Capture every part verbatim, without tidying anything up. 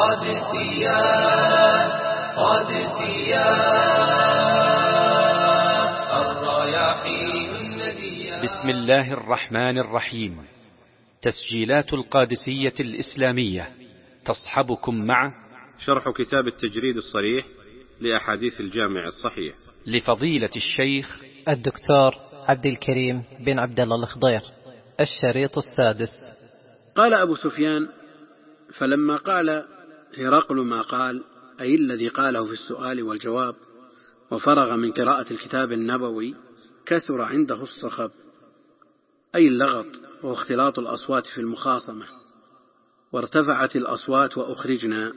قادسية قادسية الرياحين الندية. بسم الله الرحمن الرحيم. تسجيلات القادسية الإسلامية تصحبكم مع شرح كتاب التجريد الصريح لأحاديث الجامع الصحيح لفضيلة الشيخ الدكتور عبد الكريم بن عبد الله الخضير، الشريط السادس. قال أبو سفيان: فلما قال هرقل ما قال، أي الذي قاله في السؤال والجواب، وفرغ من قراءة الكتاب النبوي، كثر عنده الصخب، أي اللغط واختلاط الأصوات في المخاصمة، وارتفعت الأصوات وأخرجنا.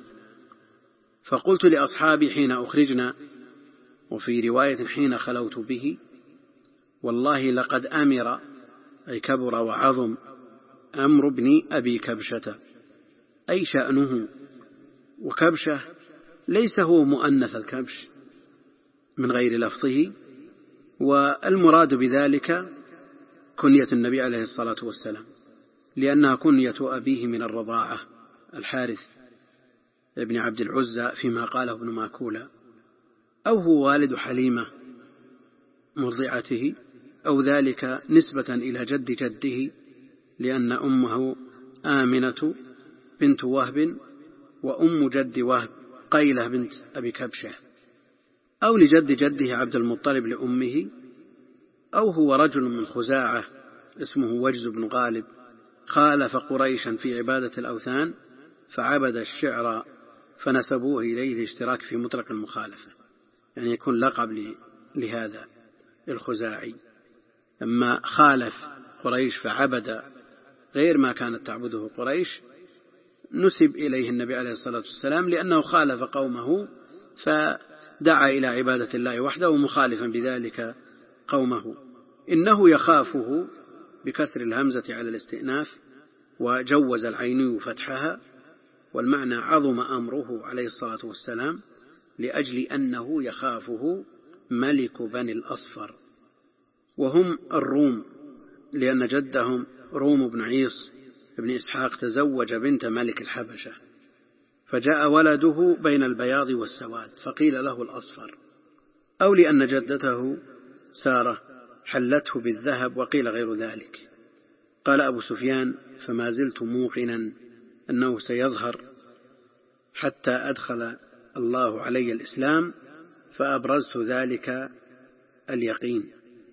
فقلت لأصحابي حين أخرجنا، وفي رواية حين خلوت به: والله لقد أمر، أي كبر وعظم، أمر ابن أبي كبشة، أي شأنه. وكبشة ليس هو مؤنث الكبش من غير لفظه، والمراد بذلك كنية النبي عليه الصلاة والسلام، لأنها كنية أبيه من الرضاعة الحارث ابن عبد العزى فيما قاله ابن ماكولة، أو هو والد حليمة مرضعته، أو ذلك نسبة إلى جد جده، لأن أمه آمنة بنت وهب، وأم جد وهب قيلة بنت أبي كبشة، أو لجد جده عبد المطلب لأمه، أو هو رجل من خزاعة اسمه وجز بن غالب، خالف قريشا في عبادة الأوثان فعبد الشعر فنسبوه إليه الاشتراك في مطلق المخالفة، يعني يكون لقب لهذا الخزاعي. أما خالف قريش فعبد غير ما كانت تعبده قريش، نسب إليه النبي عليه الصلاة والسلام لأنه خالف قومه فدعا إلى عبادة الله وحده ومخالفا بذلك قومه. إنه يخافه بكسر الهمزة على الاستئناف، وجوز العيني فتحها، والمعنى عظم أمره عليه الصلاة والسلام لأجل أنه يخافه ملك بني الأصفر، وهم الروم، لأن جدهم روم بن عيص بن إسحاق تزوج بنت ملك الحبشة، فجاء ولده بين البياض والسواد فقيل له الأصفر، أو لأن جدته سارة حلته بالذهب وقيل غير ذلك. قال أبو سفيان: فما زلت موقنا أنه سيظهر حتى أدخل الله علي الإسلام، فأبرزت ذلك اليقين.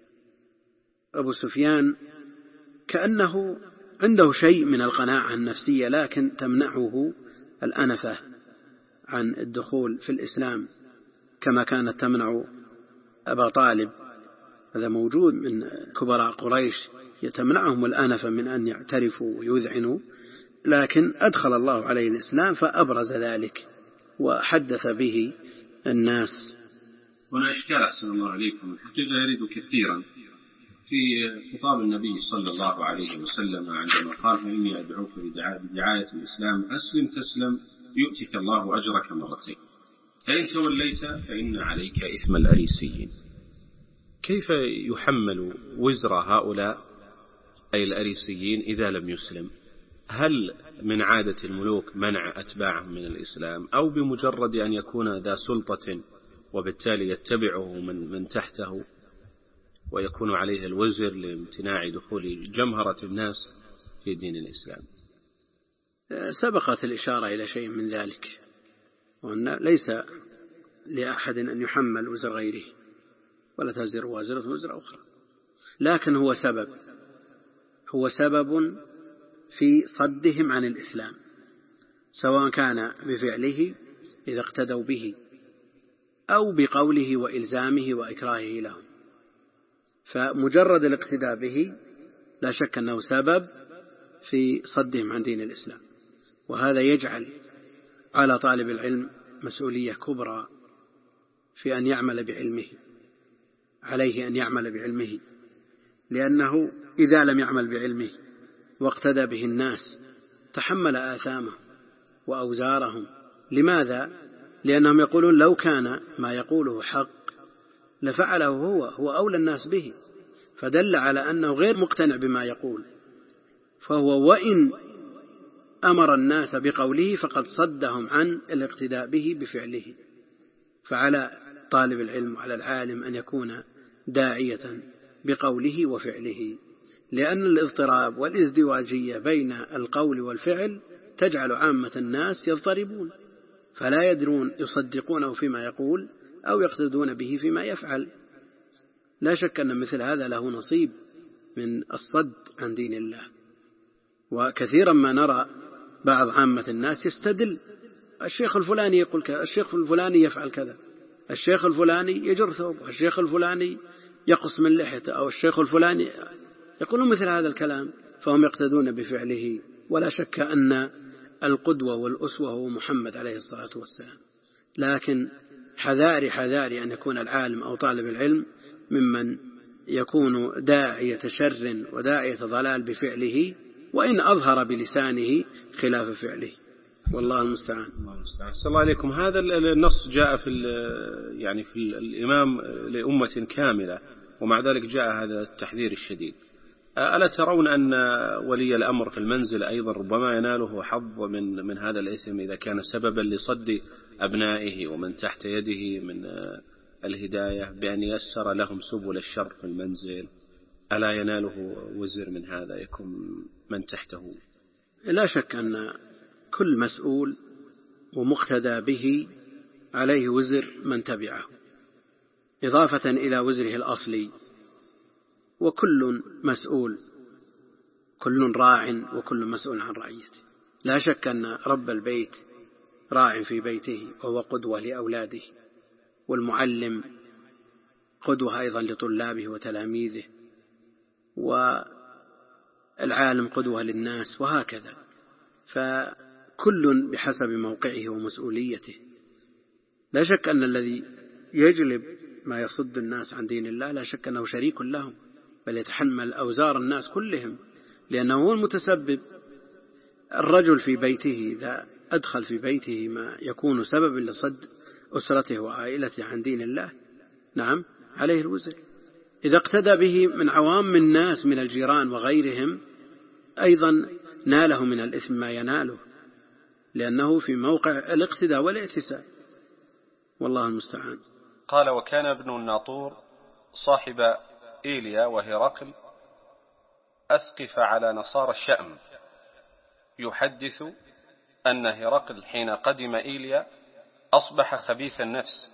أبو سفيان كأنه عنده شيء من القناعة النفسية، لكن تمنعه الأنفة عن الدخول في الإسلام كما كانت تمنع أبا طالب. هذا موجود من كبراء قريش، يتمنعهم الأنفة من أن يعترفوا ويذعنوا، لكن أدخل الله عليه الإسلام فأبرز ذلك وحدث به الناس. هنا إشكال أحسن الله عليكم، الحقيقة يرد كثيرا في خطاب النبي صلى الله عليه وسلم عندما قال: فإني أدعوك بدعاية الإسلام أسلم تسلم يؤتك الله أجرك مرتين، فإن توليت فإن عليك إثم الأريسيين. كيف يحمل وزر هؤلاء أي الأريسيين إذا لم يسلم؟ هل من عادة الملوك منع أتباعهم من الإسلام، أو بمجرد أن يكون ذا سلطة وبالتالي يتبعه من, من تحته ويكون عليه الوزر لامتناع دخول جمهرة الناس في دين الإسلام؟ سبقت الإشارة إلى شيء من ذلك، وأن ليس لأحد أن يحمل وزر غيره، ولا تزر وازرة وزر أخرى، لكن هو سبب هو سبب في صدهم عن الإسلام، سواء كان بفعله إذا اقتدوا به، أو بقوله وإلزامه وإكراهه لهم. فمجرد الاقتداء به لا شك أنه سبب في صدهم عن دين الإسلام، وهذا يجعل على طالب العلم مسؤولية كبرى في أن يعمل بعلمه، عليه أن يعمل بعلمه، لأنه إذا لم يعمل بعلمه واقتدى به الناس تحمل آثامه وأوزارهم. لماذا؟ لأنهم يقولون لو كان ما يقوله حق لفعله هو هو أولى الناس به، فدل على أنه غير مقتنع بما يقول، فهو وإن أمر الناس بقوله فقد صدهم عن الاقتداء به بفعله. فعلى طالب العلم وعلى العالم أن يكون داعية بقوله وفعله، لأن الاضطراب والازدواجية بين القول والفعل تجعل عامة الناس يضطربون، فلا يدرون يصدقونه فيما يقول أو يقتدون به فيما يفعل. لا شك أن مثل هذا له نصيب من الصد عن دين الله. وكثيرا ما نرى بعض عامة الناس يستدل، الشيخ الفلاني يقول كذا، الشيخ الفلاني يفعل كذا، الشيخ الفلاني يجر ثوبه، الشيخ الفلاني يقص من لحيته، أو الشيخ الفلاني يقولون مثل هذا الكلام، فهم يقتدون بفعله. ولا شك أن القدوة والأسوة هو محمد عليه الصلاة والسلام، لكن حذاري حذاري أن يكون العالم أو طالب العلم ممن يكون داعية شر وداعية ضلال بفعله، وإن أظهر بلسانه خلاف فعله، والله المستعان. صلى الله عليكم. هذا النص جاء في يعني في الإمام لأمة كاملة، ومع ذلك جاء هذا التحذير الشديد. ألا ترون أن ولي الأمر في المنزل أيضا ربما يناله حظ من من هذا الإثم إذا كان سببا لصد أبنائه ومن تحت يده من الهداية بأن يسر لهم سبل الشر في المنزل؟ ألا يناله وزر من هذا يكون من تحته؟ لا شك أن كل مسؤول ومقتدى به عليه وزر من تبعه، إضافة إلى وزره الأصلي. وكل مسؤول، كل راع وكل مسؤول عن رعيته. لا شك أن رب البيت راع في بيته وهو قدوة لأولاده، والمعلم قدوة أيضا لطلابه وتلاميذه، والعالم قدوة للناس، وهكذا. فكل بحسب موقعه ومسؤوليته. لا شك أن الذي يجلب ما يصد الناس عن دين الله لا شك أنه شريك لهم، بل يتحمل أوزار الناس كلهم، لأنه هو المتسبب. الرجل في بيته إذا أدخل في بيته ما يكون سبب لصد أسرته وعائلته عن دين الله، نعم عليه الوزر. إذا اقتدى به من عوام الناس من الجيران وغيرهم أيضا ناله من الإثم ما يناله، لأنه في موقع الاقتداء والائتساء، والله المستعان. قال: وكان ابن الناطور صاحب إيليا وهرقل أسقف على نصارى الشأم، يحدث أن هرقل حين قدم إيليا أصبح خبيث النفس،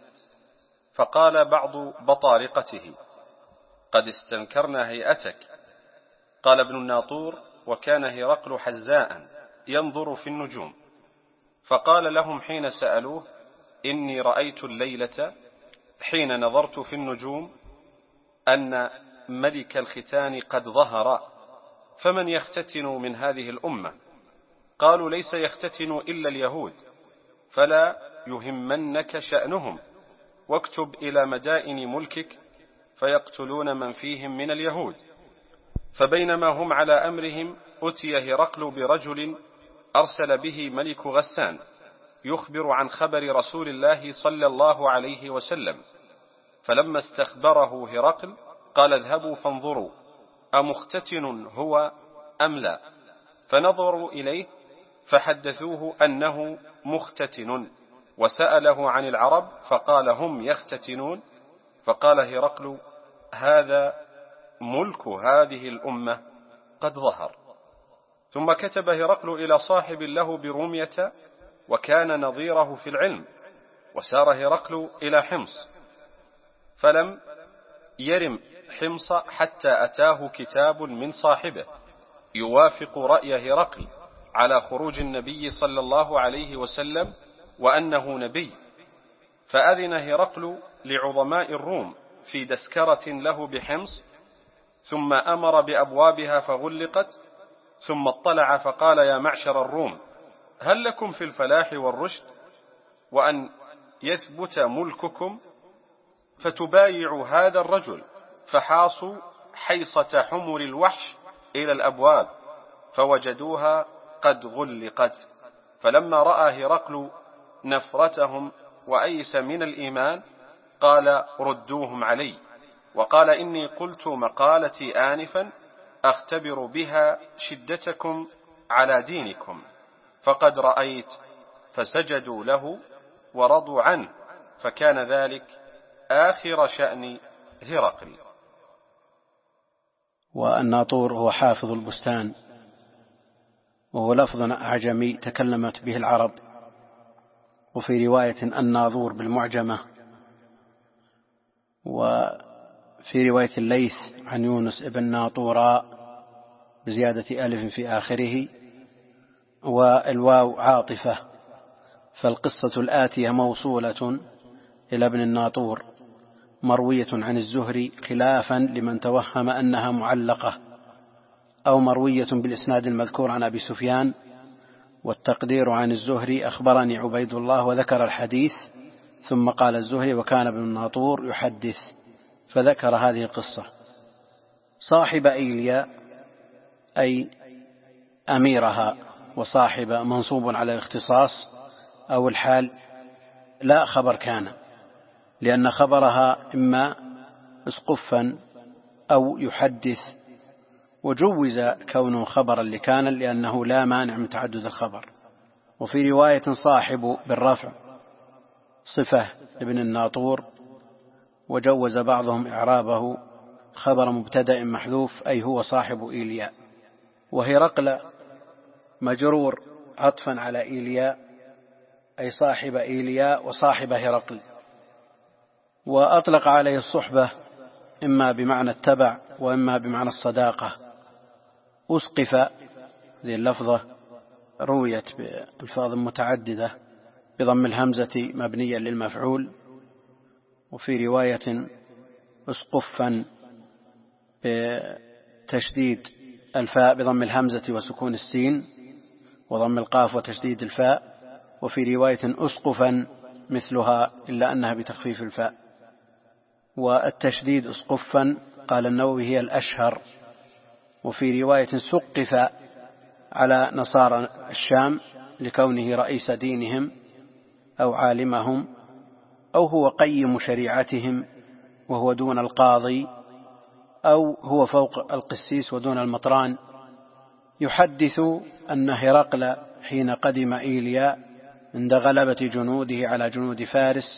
فقال بعض بطارقته: قد استنكرنا هيئتك. قال ابن الناطور: وكان هرقل حزاء ينظر في النجوم، فقال لهم حين سألوه: إني رأيت الليلة حين نظرت في النجوم أن ملك الختان قد ظهر، فمن يختتن من هذه الأمة؟ قالوا: ليس يختتن إلا اليهود، فلا يهمنك شأنهم، واكتب إلى مدائن ملكك فيقتلون من فيهم من اليهود. فبينما هم على أمرهم أتي هرقل برجل أرسل به ملك غسان يخبر عن خبر رسول الله صلى الله عليه وسلم، فلما استخبره هرقل قال: اذهبوا فانظروا أمختتن هو أم لا؟ فنظروا إليه فحدثوه أنه مختتن، وسأله عن العرب فقال: هم يختتنون. فقال هرقل: هذا ملك هذه الأمة قد ظهر. ثم كتب هرقل إلى صاحب له برومية وكان نظيره في العلم، وسار هرقل إلى حمص، فلم يرم حمص حتى أتاه كتاب من صاحبه يوافق رأي هرقل على خروج النبي صلى الله عليه وسلم وأنه نبي، فأذن هرقل لعظماء الروم في دسكرة له بحمص، ثم أمر بأبوابها فغلقت، ثم اطلع فقال: يا معشر الروم، هل لكم في الفلاح والرشد وأن يثبت ملككم؟ فتبايعوا هذا الرجل. فحاصوا حيصة حمر الوحش إلى الأبواب فوجدوها قد غلقت. فلما رأى هرقل نفرتهم وأيس من الإيمان قال: ردوهم علي. وقال: إني قلت مقالتي آنفا أختبر بها شدتكم على دينكم، فقد رأيت، فسجدوا له ورضوا عنه، فكان ذلك آخر شأن هرقل. والناطور هو حافظ البستان، وهو لفظ أعجمي تكلمت به العرب، وفي رواية الناظور بالمعجمة، وفي رواية الليث عن يونس ابن ناطورا بزيادة ألف في آخره، والواو عاطفة، فالقصة الآتية موصولة إلى ابن الناطور مروية عن الزهري، خلافا لمن توهم أنها معلقة، أو مروية بالإسناد المذكور عن أبي سفيان، والتقدير عن الزهري أخبرني عبيد الله وذكر الحديث، ثم قال الزهري وكان ابن الناطور يحدث، فذكر هذه القصة. صاحب إيليا أي أميرها، وصاحب منصوب على الاختصاص أو الحال، لا خبر كان، لأن خبرها إما اسقفا أو يحدث، وجوز كونه خبرا لكان لأنه لا مانع من تعدد الخبر. وفي رواية صاحب بالرفع صفة ابن الناطور، وجوز بعضهم إعرابه خبر مبتدأ محذوف أي هو صاحب إيليا. وهرقل مجرور عطفا على إيليا أي صاحب إيليا وصاحب هرقل. وأطلق عليه الصحبة إما بمعنى التبع وإما بمعنى الصداقة. أسقف، هذه اللفظة رويت بألفاظ متعددة بضم الهمزة مبنيا للمفعول، وفي رواية أسقفا بتشديد الفاء بضم الهمزة وسكون السين وضم القاف وتشديد الفاء، وفي رواية أسقفا مثلها إلا أنها بتخفيف الفاء. والتشديد أسقفا قال النووي هي الأشهر. وفي رواية سقف على نصارى الشام لكونه رئيس دينهم أو عالمهم، أو هو قيم شريعتهم وهو دون القاضي، أو هو فوق القسيس ودون المطران. يحدث أن هرقل حين قدم إيليا عند غلبة جنوده على جنود فارس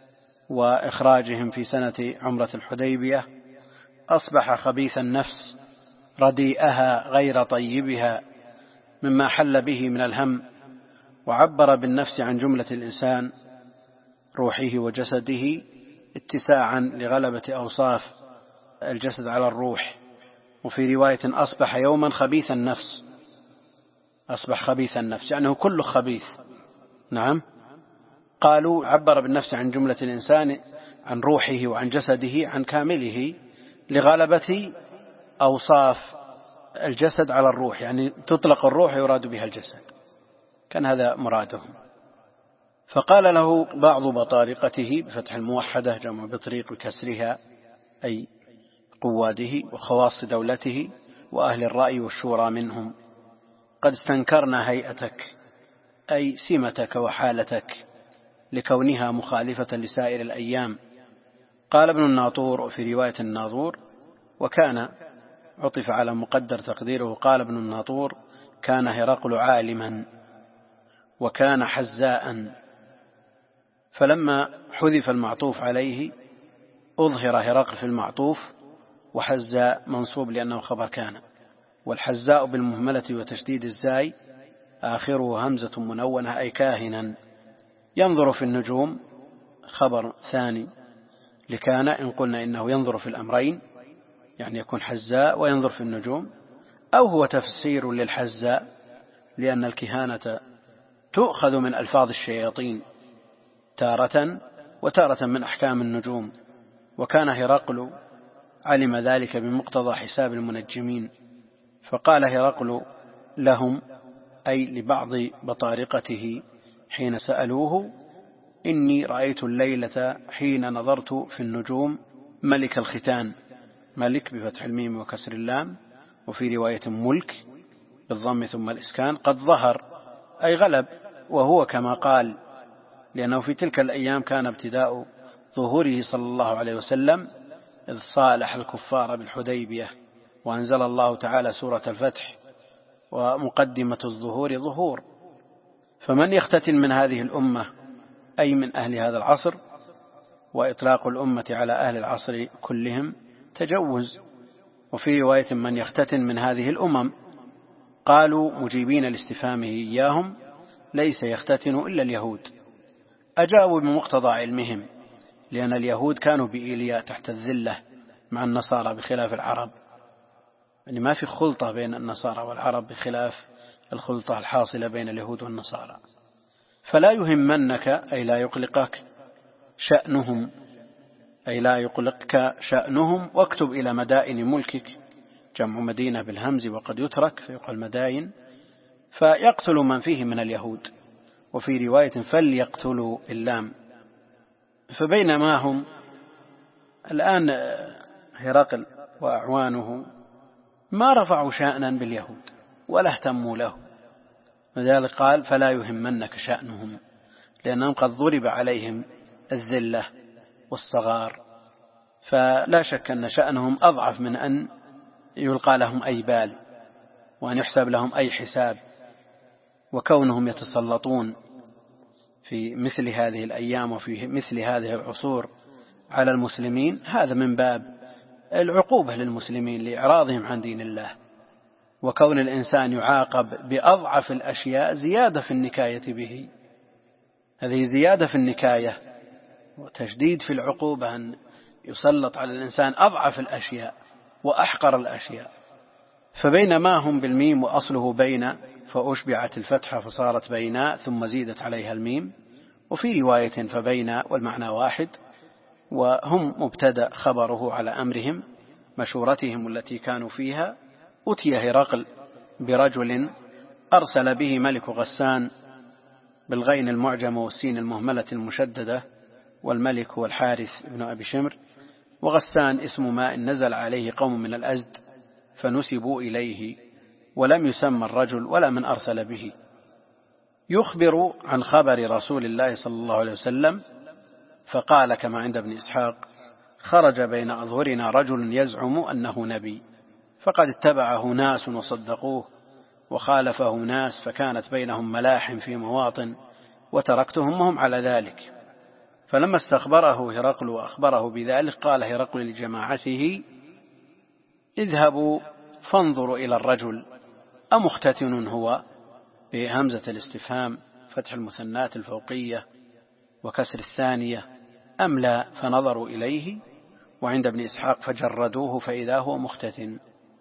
وإخراجهم في سنة عمرة الحديبية أصبح خبيث النفس رديئها غير طيبها مما حل به من الهم، وعبر بالنفس عن جملة الإنسان روحه وجسده اتساعا لغلبة أوصاف الجسد على الروح. وفي رواية أصبح يوما خبيث النفس، أصبح خبيث النفس يعني كله خبيث. نعم، قالوا عبر بالنفس عن جملة الإنسان عن روحه وعن جسده عن كامله لغلبة أوصاف الجسد على الروح، يعني تطلق الروح يراد بها الجسد، كان هذا مرادهم. فقال له بعض بطارقته بفتح الموحدة جمع بطريق بكسرها أي قواده وخواص دولته وأهل الرأي والشورى منهم: قد استنكرنا هيئتك أي سمتك وحالتك لكونها مخالفة لسائر الأيام. قال ابن الناطور وفي رواية الناظور وكان عطف على مقدر تقديره. قال ابن الناطور: كان هرقل عالما وكان حزاء، فلما حذف المعطوف عليه أظهر هرقل في المعطوف، وحزاء منصوب لأنه خبر كان. والحزاء بالمهملة وتشديد الزاي آخره همزة منونة أي كاهنا. ينظر في النجوم خبر ثاني لكان، إن قلنا إنه ينظر في الأمرين يعني يكون حزاء وينظر في النجوم، أو هو تفسير للحزاء لأن الكهانة تؤخذ من ألفاظ الشياطين تارة، وتارة من أحكام النجوم. وكان هرقل علم ذلك بمقتضى حساب المنجمين، فقال هرقل لهم أي لبعض بطارقته حين سألوه: إني رأيت الليلة حين نظرت في النجوم ملك الختان، ملك بفتح الميم وكسر اللام، وفي رواية ملك بالضم ثم الإسكان، قد ظهر أي غلب، وهو كما قال، لأنه في تلك الأيام كان ابتداء ظهوره صلى الله عليه وسلم إذ صالح الكفار بالحديبية، وأنزل الله تعالى سورة الفتح، ومقدمة الظهور ظهور، فمن يختتن من هذه الأمة أي من أهل هذا العصر، وإطلاق الأمة على أهل العصر كلهم تجوز. وفي رواية من يختتن من هذه الأمم، قالوا مجيبين لاستفهامه إياهم ليس يختتن إلا اليهود. أجابوا بمقتضى علمهم، لأن اليهود كانوا بإيليا تحت الذلة مع النصارى بخلاف العرب، يعني ما في خلطة بين النصارى والعرب بخلاف الخلطة الحاصلة بين اليهود والنصارى. فلا يهمنك أي لا يقلقك شأنهم، أي لا يقلقك شأنهم، واكتب إلى مدائن ملكك، جمع مدينة بالهمز وقد يترك فيقال مدائن، فيقتل من فيه من اليهود. وفي رواية فليقتلوا اللام. فبينما هم الآن هرقل وأعوانه ما رفعوا شأنا باليهود ولا اهتموا له، لذلك قال فلا يهمنك شأنهم، لأنهم قد ضرب عليهم الذلة والصغار، فلا شك أن شأنهم أضعف من أن يلقى لهم أي بال وأن يحسب لهم أي حساب. وكونهم يتسلطون في مثل هذه الأيام وفي مثل هذه العصور على المسلمين هذا من باب العقوبة للمسلمين لإعراضهم عن دين الله. وكون الإنسان يعاقب بأضعف الأشياء زيادة في النكاية به، هذه زيادة في النكاية وتشديد في العقوبة، أن يسلط على الإنسان أضعف الأشياء وأحقر الأشياء. فبينما هم بالميم وأصله بين فأشبعت الفتحة فصارت بيناء ثم زيدت عليها الميم. وفي رواية فبين والمعنى واحد، وهم مبتدأ خبره على أمرهم مشورتهم التي كانوا فيها. أتي هرقل برجل أرسل به ملك غسان بالغين المعجم والسين المهملة المشددة، والملك هو الحارث بن أبي شمر، وغسان اسم ماء نزل عليه قوم من الأزد فنسبوا إليه، ولم يسمى الرجل ولا من أرسل به. يخبر عن خبر رسول الله صلى الله عليه وسلم فقال كما عند ابن إسحاق خرج بين أظهرنا رجل يزعم أنه نبي، فقد اتبعه ناس وصدقوه وخالفه ناس، فكانت بينهم ملاحم في مواطن وتركتهم وهم على ذلك. فلما استخبره هرقل وأخبره بذلك قال هرقل لجماعته اذهبوا فانظروا إلى الرجل أمختتن هو، بهمزة الاستفهام فتح المثنات الفوقية وكسر الثانية، أم لا، فنظروا إليه. وعند ابن إسحاق فجردوه فإذا هو مختتن،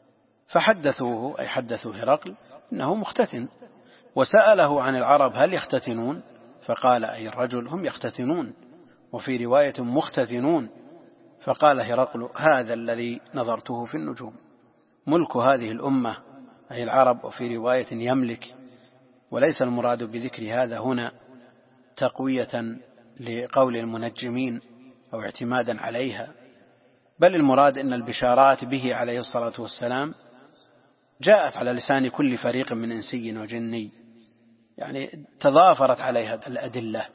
فحدثوه أي حدثوا هرقل إنه مختتن، وسأله عن العرب هل يختتنون، فقال أي الرجل هم يختتنون، وفي رواية مختتنون. فقال هرقل هذا الذي نظرته في النجوم، ملك هذه الأمة أي العرب، وفي رواية يملك. وليس المراد بذكر هذا هنا تقوية لقول المنجمين أو اعتمادا عليها، بل المراد أن البشارات به عليه الصلاة والسلام جاءت على لسان كل فريق من إنسي وجني، يعني تضافرت عليها الأدلة.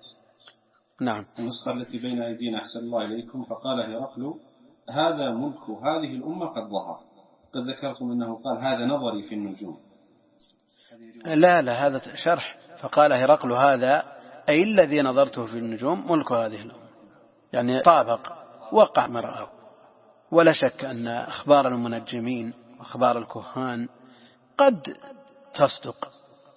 نعم. النسخة التي بين أيدينا أحسن الله إليكم فقال هرقل هذا ملك هذه الأمة قد ظهر، قد ذكرتم أنه قال هذا نظري في النجوم. لا لا هذا شرح. فقال هرقل هذا أي الذي نظرته في النجوم ملك هذه الأمة، يعني طابق وقع ما رأه. ولا شك أن أخبار المنجمين وأخبار الكهان قد تصدق،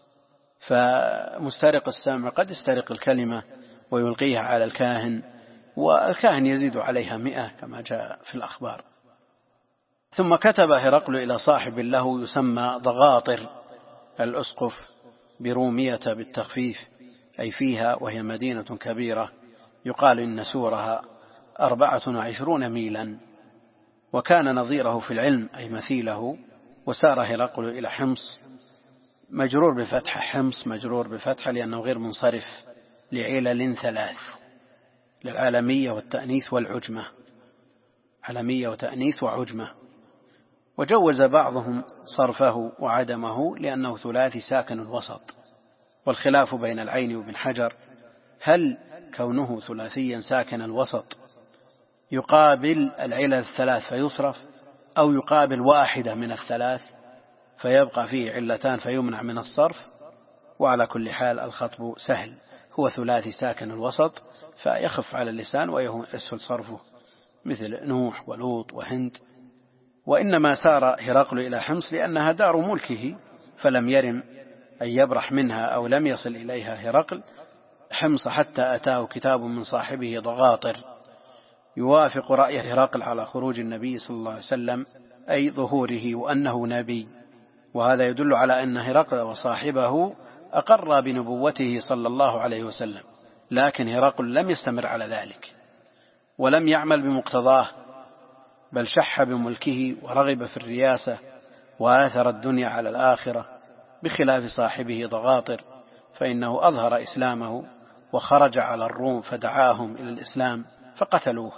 فمسترق السمع قد يسترق الكلمة ويلقيها على الكاهن، والكاهن يزيد عليها مئة كما جاء في الأخبار. ثم كتب هرقل إلى صاحب له يسمى ضغاطر الأسقف برومية بالتخفيف أي فيها، وهي مدينة كبيرة يقال إن سورها أربعة وعشرون ميلا، وكان نظيره في العلم أي مثيله. وسار هرقل إلى حمص، مجرور بفتح، حمص مجرور بفتح لأنه غير منصرف لعلل ثلاث، للعالمية والتأنيث والعجمة، عالمية وتأنيث وعجمة. وجوز بعضهم صرفه وعدمه لأنه ثلاثي ساكن الوسط، والخلاف بين العين وبن حجر هل كونه ثلاثيا ساكن الوسط يقابل العلل الثلاث فيصرف، أو يقابل واحدة من الثلاث فيبقى فيه علتان فيمنع من الصرف. وعلى كل حال الخطب سهل، هو ثلاثي ساكن الوسط فيخف على اللسان ويسهل صرفه، مثل نوح ولوط وهند. وإنما سار هرقل إلى حمص لأنها دار ملكه، فلم يرم أن يبرح منها أو لم يصل إليها هرقل حمص حتى أتاه كتاب من صاحبه ضغاطر يوافق رأي هرقل على خروج النبي صلى الله عليه وسلم، أي ظهوره وأنه نبي. وهذا يدل على أن هرقل وصاحبه أقر بنبوته صلى الله عليه وسلم، لكن هرقل لم يستمر على ذلك ولم يعمل بمقتضاه، بل شح بملكه ورغب في الرياسة وآثر الدنيا على الآخرة، بخلاف صاحبه ضغاطر فإنه أظهر إسلامه وخرج على الروم فدعاهم إلى الإسلام فقتلوه.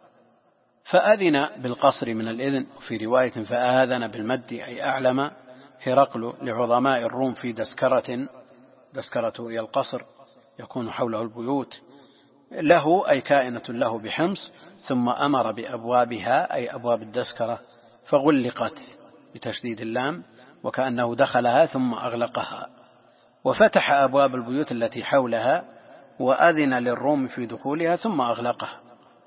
فأذن بالقصر من الإذن، وفي رواية فآذن بالمد أي أعلم هرقل لعظماء الروم في دسكرة، دسكرة هي القصر يكون حوله البيوت، له أي كائنة له بحمص، ثم أمر بأبوابها أي أبواب الدسكرة فغلقت بتشديد اللام، وكأنه دخلها ثم أغلقها، وفتح أبواب البيوت التي حولها وأذن للروم في دخولها ثم أغلقها.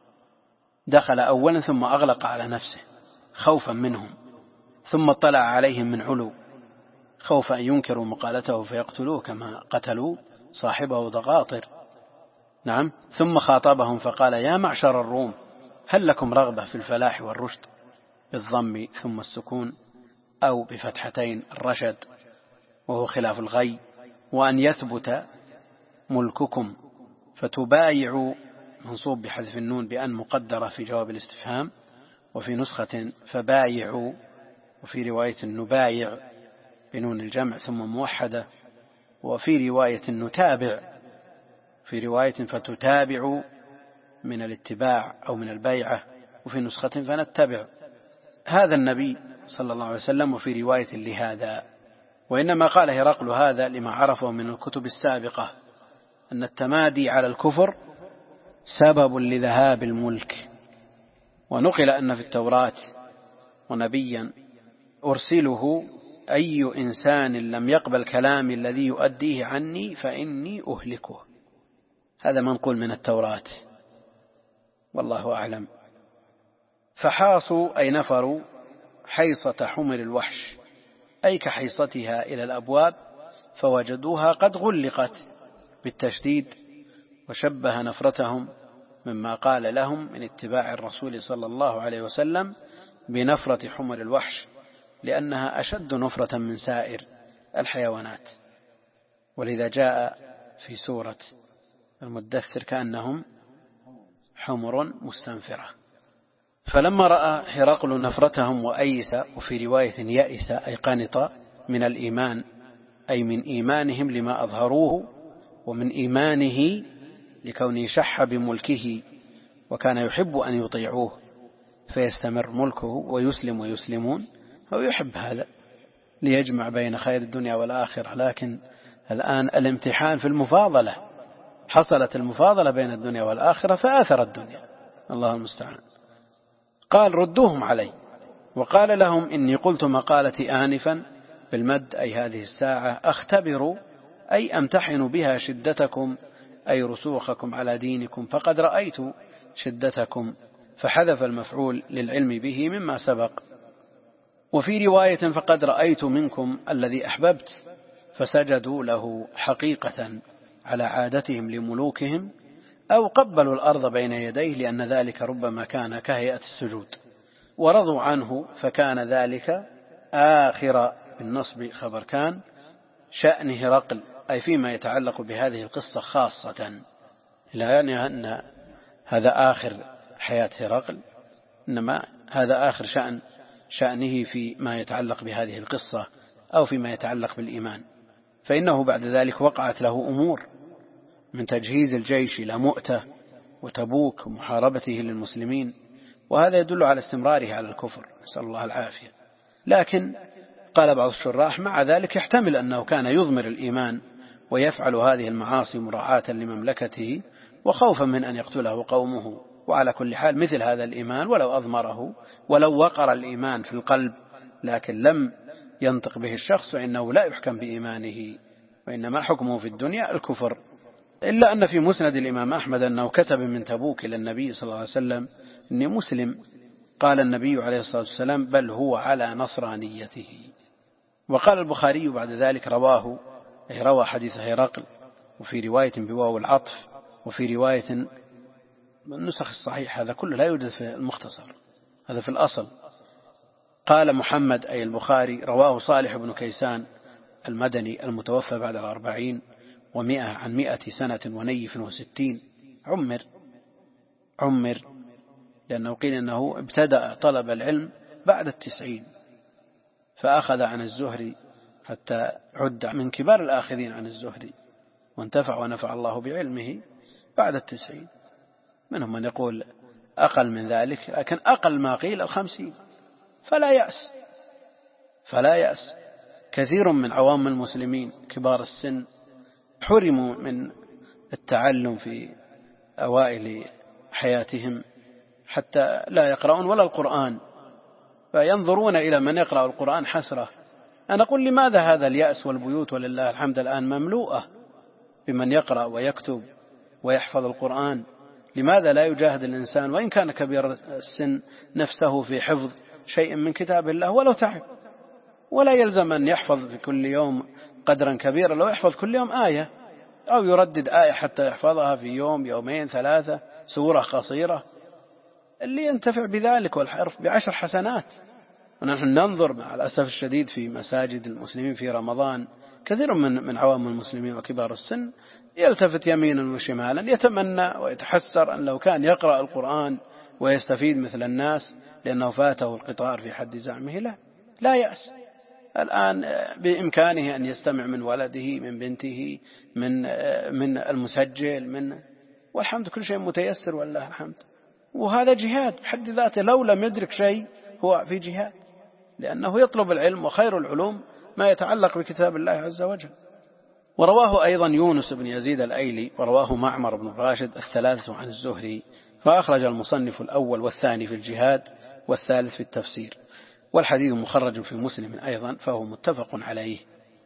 دخل أولا ثم أغلق على نفسه خوفا منهم، ثم اطلع عليهم من علو خوف أن ينكروا مقالته فيقتلوه كما قتلوا صاحبه ضغاطر. نعم. ثم خاطبهم فقال: يا معشر الروم، هل لكم رغبة في الفلاح والرشد، بالضم ثم السكون، أو بفتحتين الرشد وهو خلاف الغي، وأن يثبت ملككم فتبايعوا، منصوب بحذف النون بأن مقدرة في جواب الاستفهام، وفي نسخة فبايعوا، وفي رواية نبايع بنون الجمع ثم موحدة، وفي رواية نتابع، في رواية فتتابعوا من الاتباع أو من البيعة، وفي نسخة فنتبع. هذا النبي صلى الله عليه وسلم، وفي رواية لهذا. وإنما قال هرقل هذا لما عرفه من الكتب السابقة أن التمادي على الكفر سبب لذهاب الملك. ونقل أن في التوراة: ونبيا أرسله أي إنسان لم يقبل كلامي الذي يؤديه عني فإني أهلكه. هذا منقول من التوراة، والله أعلم. فحاصوا أي نفروا حيصة حمر الوحش، أي كحيصتها إلى الأبواب، فوجدوها قد غلقت بالتشديد، وشبه نفرتهم مما قال لهم من اتباع الرسول صلى الله عليه وسلم بنفرة حمر الوحش، لأنها أشد نفرة من سائر الحيوانات. ولذا جاء في سورة المدثر: كأنهم حمر مستنفرة. فلما رأى هرقل نفرتهم وأيس، وفي رواية يأس أي قنط من الإيمان، أي من إيمانهم لما أظهروه، ومن إيمانه لكونه شح بملكه وكان يحب أن يطيعوه فيستمر ملكه ويسلم ويسلمون، هو يحب هذا ليجمع بين خير الدنيا والآخرة. لكن الآن الامتحان في المفاضلة، حصلت المفاضلة بين الدنيا والآخرة فآثر الدنيا، الله المستعان. قال: ردوهم علي. وقال لهم: إني قلت مقالتي آنفا بالمد، أي هذه الساعة، أختبر أي أمتحن بها شدتكم، أي رسوخكم على دينكم، فقد رأيت شدتكم، فحذف المفعول للعلم به مما سبق. وفي رواية: فقد رأيت منكم الذي أحببت، فسجدوا له حقيقة على عادتهم لملوكهم، أو قبلوا الأرض بين يديه، لأن ذلك ربما كان كهيئة السجود، ورضوا عنه، فكان ذلك آخر بالنصب خبر كان شأن هرقل، أي فيما يتعلق بهذه القصة خاصة، لا يعني أن هذا آخر حياة هرقل، إنما هذا آخر شأن شأنه فيما يتعلق بهذه القصة أو فيما يتعلق بالإيمان. فإنه بعد ذلك وقعت له أمور من تجهيز الجيش إلى مؤتة وتبوك ومحاربته للمسلمين، وهذا يدل على استمراره على الكفر، نسأل الله العافية. لكن قال بعض الشراح: مع ذلك يحتمل أنه كان يضمر الإيمان ويفعل هذه المعاصي مراعاة لمملكته وخوفا من أن يقتله قومه. وعلى كل حال مثل هذا الإيمان ولو أضمره، ولو وقر الإيمان في القلب لكن لم ينطق به الشخص، فإنه لا يحكم بإيمانه، وإنما حكمه في الدنيا الكفر. إلا أن في مسند الإمام أحمد أنه كتب من تبوك إلى النبي صلى الله عليه وسلم إني مسلم، قال النبي عليه الصلاة والسلام بل هو على نصرانيته. وقال البخاري بعد ذلك رواه أي روى حديث هرقل، وفي رواية بواو العطف، وفي رواية من النسخ الصحيح، هذا كله لا يوجد في المختصر، هذا في الأصل. قال محمد أي البخاري رواه صالح بن كيسان المدني المتوفى بعد الأربعين ومئة عن مئة سنة ونيف وستين، عمر عمر لأنه قيل أنه ابتدأ طلب العلم بعد التسعين، فأخذ عن الزهري حتى عد من كبار الآخذين عن الزهري، وانتفع ونفع الله بعلمه بعد التسعين. منهم من يقول أقل من ذلك، لكن أقل ما قيل الخمسين، فلا يأس فلا يأس. كثير من عوام المسلمين كبار السن حرموا من التعلم في أوائل حياتهم حتى لا يقرؤون ولا القرآن، فينظرون إلى من يقرأ القرآن حسرة. أنا أقول لماذا هذا اليأس؟ والبيوت ولله الحمد الآن مملوءة بمن يقرأ ويكتب ويحفظ القرآن. لماذا لا يجاهد الإنسان وإن كان كبير السن نفسه في حفظ شيء من كتاب الله ولو تعب؟ ولا يلزم أن يحفظ في كل يوم قدرا كبيرا، لو يحفظ كل يوم آية أو يردد آية حتى يحفظها في يوم يومين ثلاثة، سورة قصيرة، اللي ينتفع بذلك والحرف بعشر حسنات. ونحن ننظر مع الأسف الشديد في مساجد المسلمين في رمضان كثير من من عوام المسلمين وكبار السن يلتفت يمينا وشمالا يتمنى ويتحسر أن لو كان يقرأ القرآن ويستفيد مثل الناس لأنه فاته القطار في حد زعمه. لا لا يأس، الآن بإمكانه أن يستمع من ولده من بنته من من المسجل من والحمد كل شيء متيسر والله الحمد. وهذا جهاد بحد ذاته، لو لم يدرك شيء هو في جهاد، لأنه يطلب العلم، وخير العلوم ما يتعلق بكتاب الله عز وجل. ورواه أيضا يونس بن يزيد الأيلي، ورواه معمر بن راشد الثلاثة عن الزهري، فأخرج المصنف الأول والثاني في الجهاد والثالث في التفسير، والحديث مخرج في مسلم أيضا، فهو متفق عليه.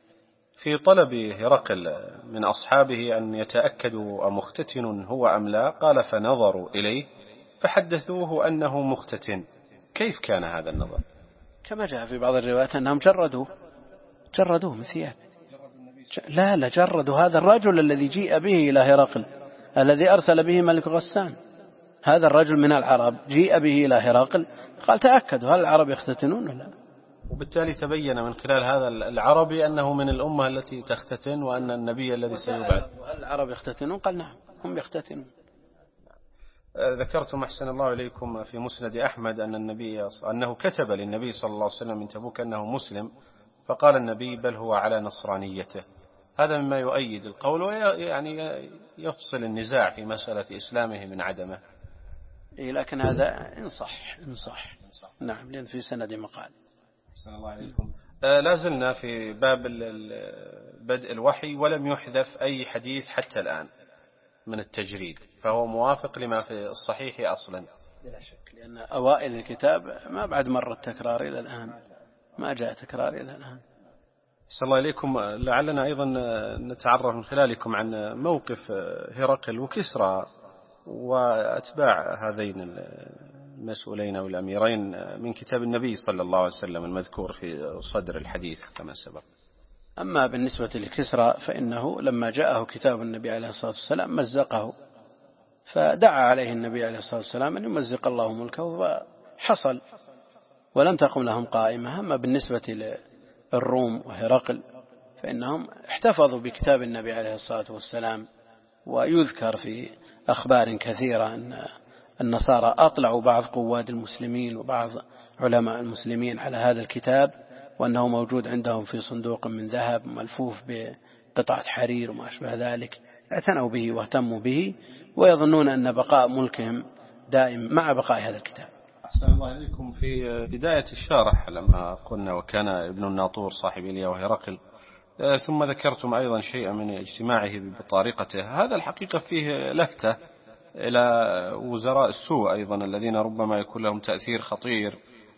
في طلب هرقل من أصحابه أن يتأكدوا أمختتن هو أم لا، قال فنظروا إليه فحدثوه أنه مختتن. كيف كان هذا النظر؟ كما جاء في بعض الروايات أنهم جردوه جردوه من ثياب. لا لا جردوا هذا الرجل الذي جيء به إلى هرقل، الذي أرسل به ملك غسان، هذا الرجل من العرب جيء به إلى هرقل، قال تأكدوا هل العرب يختتنون ولا؟ وبالتالي تبين من خلال هذا العربي أنه من الأمة التي تختتن، وأن النبي الذي سيبعث. هل العرب يختتنون؟ قال نعم هم يختتنون. ذكرتم أحسن الله إليكم في مسند أحمد أن النبي أنه كتب للنبي صلى الله عليه وسلم من تبوك أنه مسلم، فقال النبي بل هو على نصرانيته. هذا مما يؤيد القول ويعني يفصل النزاع في مسألة إسلامه من عدمه. إيه لكن هذا إنصح إنصح نعم، لأن في سند مقال. أحسن الله عليكم. آه لازلنا في باب بدء الوحي، ولم يحذف أي حديث حتى الآن من التجريد، فهو موافق لما في الصحيح أصلا بلا شك، لأن أوائل الكتاب ما بعد مر التكرار إلى الآن، ما جاء تكرار إلى الآن. أحسن الله إليكم. لعلنا أيضا نتعرف من خلالكم عن موقف هرقل وكسرى وأتباع هذين المسؤولين أو الأميرين من كتاب النبي صلى الله عليه وسلم المذكور في صدر الحديث كما سبق. أما بالنسبة لكسرى فإنه لما جاءه كتاب النبي عليه الصلاة والسلام مزقه، فدعا عليه النبي عليه الصلاة والسلام أن يمزق الله ملكه، فحصل ولم تقم لهم قائمة. أما بالنسبة للروم وهرقل فإنهم احتفظوا بكتاب النبي عليه الصلاة والسلام، ويذكر في أخبار كثيرة أن النصارى أطلعوا بعض قواد المسلمين وبعض علماء المسلمين على هذا الكتاب، وأنه موجود عندهم في صندوق من ذهب ملفوف بقطعة حرير وما أشبه ذلك، اعتنوا به واهتموا به، ويظنون أن بقاء ملكهم دائم مع بقاء هذا الكتاب. أحسن الله إليكم. في بداية الشارح لما قلنا وكان ابن الناطور صاحب إليا وهرقل، ثم ذكرتم أيضا شيئا من اجتماعه بطارقته، هذا الحقيقة فيه لفتة إلى وزراء السوء أيضا الذين ربما يكون لهم تأثير خطير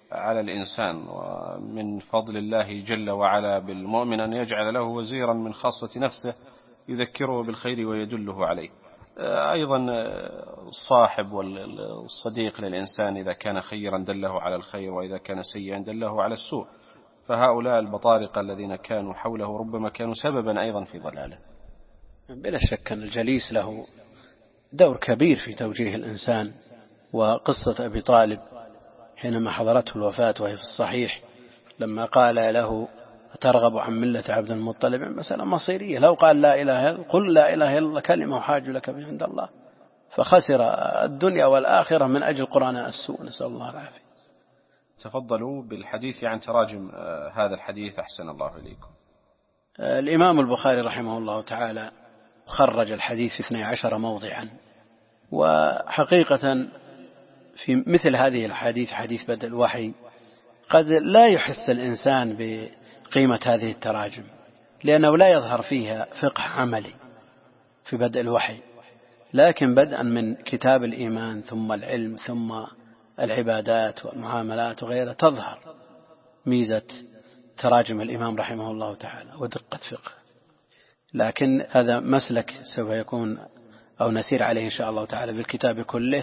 على الإنسان، ومن فضل الله جل وعلا بالمؤمن أن يجعل له وزيرا من خاصة نفسه يذكره بالخير ويدله عليه. أيضا الصاحب والصديق للإنسان إذا كان خيرا دله على الخير، وإذا كان سيئا دله على السوء، فهؤلاء البطارقة الذين كانوا حوله ربما كانوا سببا أيضا في ضلاله. بلا شك أن الجليس له دور كبير في توجيه الإنسان. وقصة أبي طالب حينما حضرته الوفاة وهي في الصحيح لما قال له ترغب عن ملة عبد المطلب، مسألة مصيرية، لو قال لا إله إلا قل لا إله إلا الله كلمة وحاج لك بها عند الله، فخسر الدنيا والآخرة من أجل قرآن السوء، نسأل الله العافية. تفضلوا بالحديث عن تراجم هذا الحديث أحسن الله إليكم. الإمام البخاري رحمه الله تعالى خرج الحديث في اثني عشر موضعا، وحقيقة في مثل هذه الحديث حديث بدء الوحي قد لا يحس الإنسان بقيمة هذه التراجم، لأنه لا يظهر فيها فقه عملي في بدء الوحي، لكن بدءا من كتاب الإيمان ثم العلم ثم العبادات والمعاملات وغيرها تظهر ميزة تراجم الإمام رحمه الله تعالى ودقة فقه. لكن هذا مسلك سوف يكون أو نسير عليه إن شاء الله تعالى بالكتاب كله.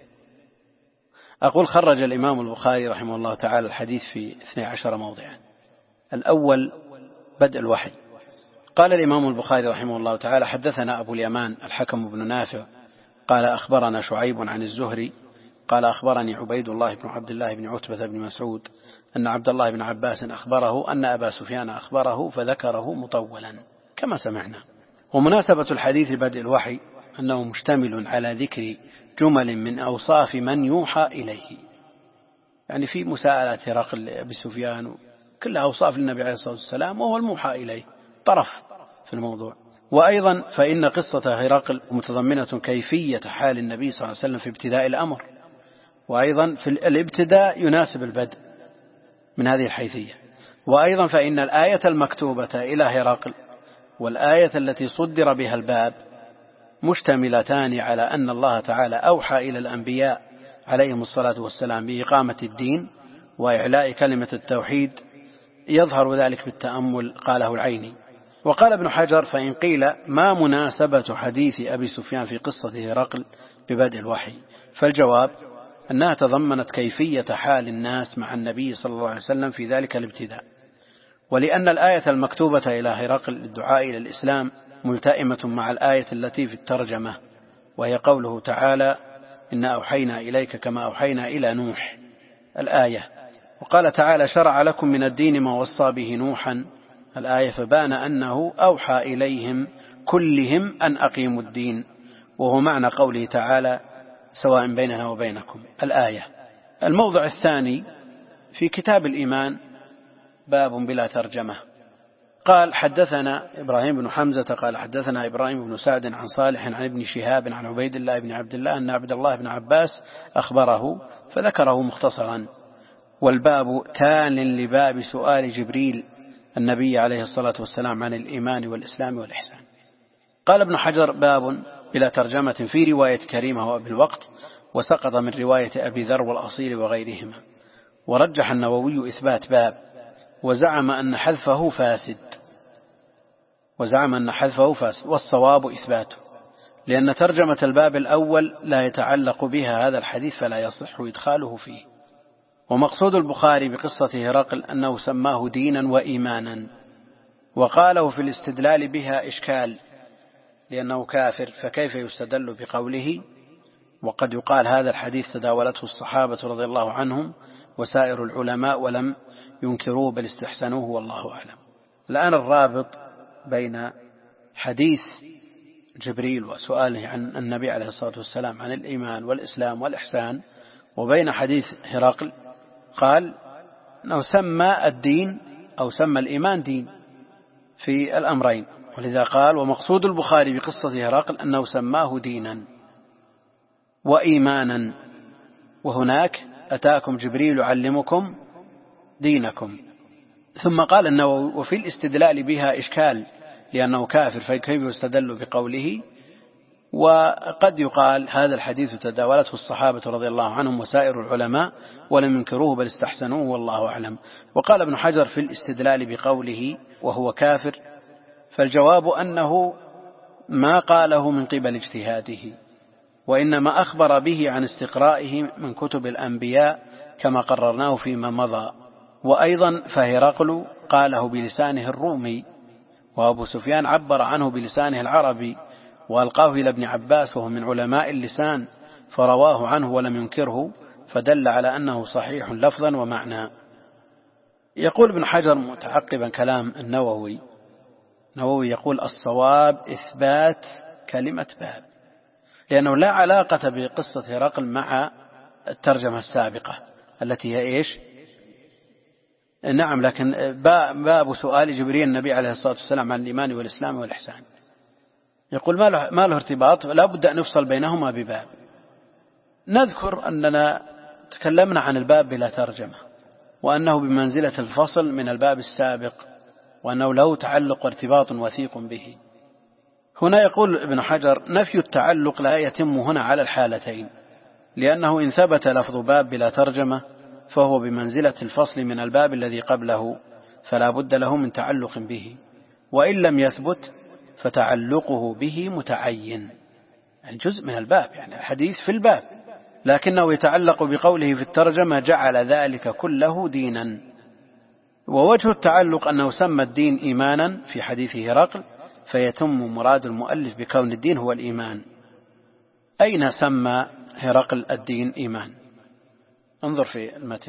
أقول خرج الإمام البخاري رحمه الله تعالى الحديث في اثني عشر موضعا. الأول بدء الوحي. قال الإمام البخاري رحمه الله تعالى حدثنا أبو اليمان الحكم بن نافع قال أخبرنا شعيب عن الزهري قال أخبرني عبيد الله بن عبد الله بن عتبة بن مسعود أن عبد الله بن عباس أخبره أن أبا سفيان أخبره فذكره مطولا كما سمعنا. ومناسبة الحديث بدء الوحي أنه مشتمل على ذكر جمل من أوصاف من يوحى إليه، يعني في مساءلة هرقل أبي سفيان كلها أوصاف للنبي عليه الصلاة والسلام وهو الموحى إليه طرف في الموضوع. وأيضا فإن قصة هرقل متضمنة كيفية حال النبي صلى الله عليه وسلم في ابتداء الأمر، وأيضا في الابتداء يناسب البدء من هذه الحيثية. وأيضا فإن الآية المكتوبة إلى هرقل والآية التي صدر بها الباب مشتملتان على أن الله تعالى أوحى إلى الأنبياء عليهم الصلاة والسلام بإقامة الدين وإعلاء كلمة التوحيد، يظهر ذلك بالتأمل قاله العيني. وقال ابن حجر فإن قيل ما مناسبة حديث أبي سفيان في قصة هرقل ببدء الوحي، فالجواب أنها تضمنت كيفية حال الناس مع النبي صلى الله عليه وسلم في ذلك الابتداء، ولأن الآية المكتوبة إلى هرقل للدعاء إلى الإسلام ملتئمة مع الآية التي في الترجمة، وهي قوله تعالى إنا أوحينا إليك كما أوحينا إلى نوح الآية. وقال تعالى شرع لكم من الدين ما وصى به نوحا الآية، فبان أنه أوحى إليهم كلهم أن أقيموا الدين، وهو معنى قوله تعالى سواء بيننا وبينكم الآية. الموضع الثاني في كتاب الإيمان باب بلا ترجمة. قال حدثنا إبراهيم بن حمزة قال حدثنا إبراهيم بن سعد عن صالح عن ابن شهاب عن عبيد الله بن عبد الله أن عبد الله بن عباس أخبره فذكره مختصرا. والباب تال لباب سؤال جبريل النبي عليه الصلاة والسلام عن الإيمان والإسلام والإحسان. قال ابن حجر باب بلا ترجمة في رواية كريمة وأبي الوقت، وسقط من رواية أبي ذر والأصيل وغيرهما. ورجح النووي إثبات باب، وزعم أن حذفه فاسد وزعم أن حذفه فاسد والصواب إثباته، لأن ترجمة الباب الأول لا يتعلق بها هذا الحديث فلا يصح إدخاله فيه. ومقصود البخاري بقصة هرقل أنه سماه دينا وإيمانا، وقاله في الاستدلال بها إشكال لأنه كافر، فكيف يستدل بقوله؟ وقد يقال هذا الحديث تداولته الصحابة رضي الله عنهم وسائر العلماء ولم ينكروه بل استحسنوه والله أعلم. الآن الرابط بين حديث جبريل وسؤاله عن النبي عليه الصلاة والسلام عن الإيمان والإسلام والإحسان وبين حديث هرقل، قال أنه سمى الدين أو سمى الإيمان دين في الأمرين، ولذا قال ومقصود البخاري بقصة هرقل أنه سماه دينا وإيمانا، وهناك أتاكم جبريل يعلمكم دينكم. ثم قال أنه وفي الاستدلال بها إشكال لأنه كافر فكيف يستدل بقوله؟ وقد يقال هذا الحديث تداولته الصحابة رضي الله عنهم وسائر العلماء ولم ينكروه بل استحسنوه والله أعلم. وقال ابن حجر في الاستدلال بقوله وهو كافر، فالجواب أنه ما قاله من قبل اجتهاده، وإنما أخبر به عن استقرائه من كتب الأنبياء كما قررناه فيما مضى. وأيضا فهرقل قاله بلسانه الرومي، وأبو سفيان عبر عنه بلسانه العربي وألقاه إلى ابن عباس وهو من علماء اللسان فرواه عنه ولم ينكره، فدل على أنه صحيح لفظا ومعنى. يقول ابن حجر متعقبا كلام النووي، النووي يقول الصواب إثبات كلمة باب، لأنه لا علاقة بقصة هرقل مع الترجمة السابقة التي هي إيش؟ نعم، لكن باب سؤال جبريل النبي عليه الصلاة والسلام عن الإيمان والإسلام والإحسان، يقول ما له, ما له ارتباط، لا بد أن نفصل بينهما بباب. نذكر أننا تكلمنا عن الباب بلا ترجمة، وأنه بمنزلة الفصل من الباب السابق، وأنه له تعلق وارتباط وثيق به. هنا يقول ابن حجر نفي التعلق لا يتم هنا على الحالتين، لأنه إن ثبت لفظ باب بلا ترجمة فهو بمنزلة الفصل من الباب الذي قبله، فلا بد له من تعلق به، وإن لم يثبت فتعلقه به متعين، يعني جزء من الباب، يعني حديث في الباب، لكنه يتعلق بقوله في الترجمة جعل ذلك كله دينا. ووجه التعلق أنه سمى الدين إيمانا في حديث هرقل، فيتم مراد المؤلف بكون الدين هو الإيمان. أين سمى هرقل الدين إيمان؟ انظر في المتن.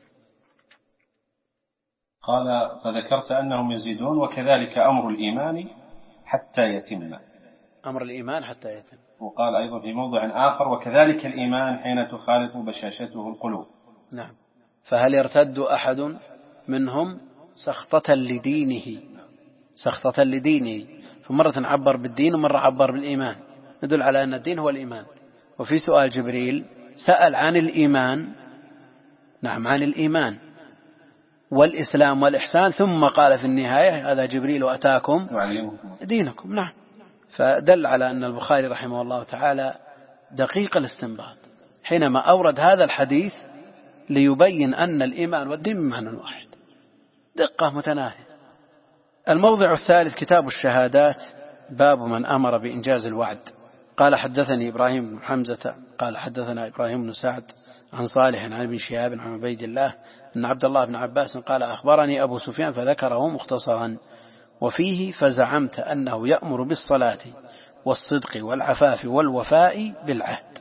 قال فذكرت أنهم يزيدون وكذلك أمر الإيمان حتى يتم، أمر الإيمان حتى يتم. وقال أيضا في موضع آخر وكذلك الإيمان حين تخالط بشاشته القلوب. نعم. فهل يرتد أحد منهم سخطة لدينه، سخطة لدينه، فمرة عبر بالدين ومرة عبر بالإيمان، يدل على أن الدين هو الإيمان. وفي سؤال جبريل سأل عن الإيمان، نعم عن الإيمان والإسلام والإحسان، ثم قال في النهاية هذا جبريل وأتاكم دينكم. نعم. فدل على أن البخاري رحمه الله تعالى دقيق الاستنباط حينما أورد هذا الحديث ليبين أن الإيمان والدين بمعنى واحد، دقة متناهية. الموضع الثالث كتاب الشهادات، باب من أمر بإنجاز الوعد. قال حدثني إبراهيم بن حمزة قال حدثنا إبراهيم بن سعد عن صالح عن ابن شهاب عن عبيد الله أن عبد الله بن عباس قال أخبرني أبو سفيان، فذكره مختصرا، وفيه فزعمت أنه يأمر بالصلاة والصدق والعفاف والوفاء بالعهد،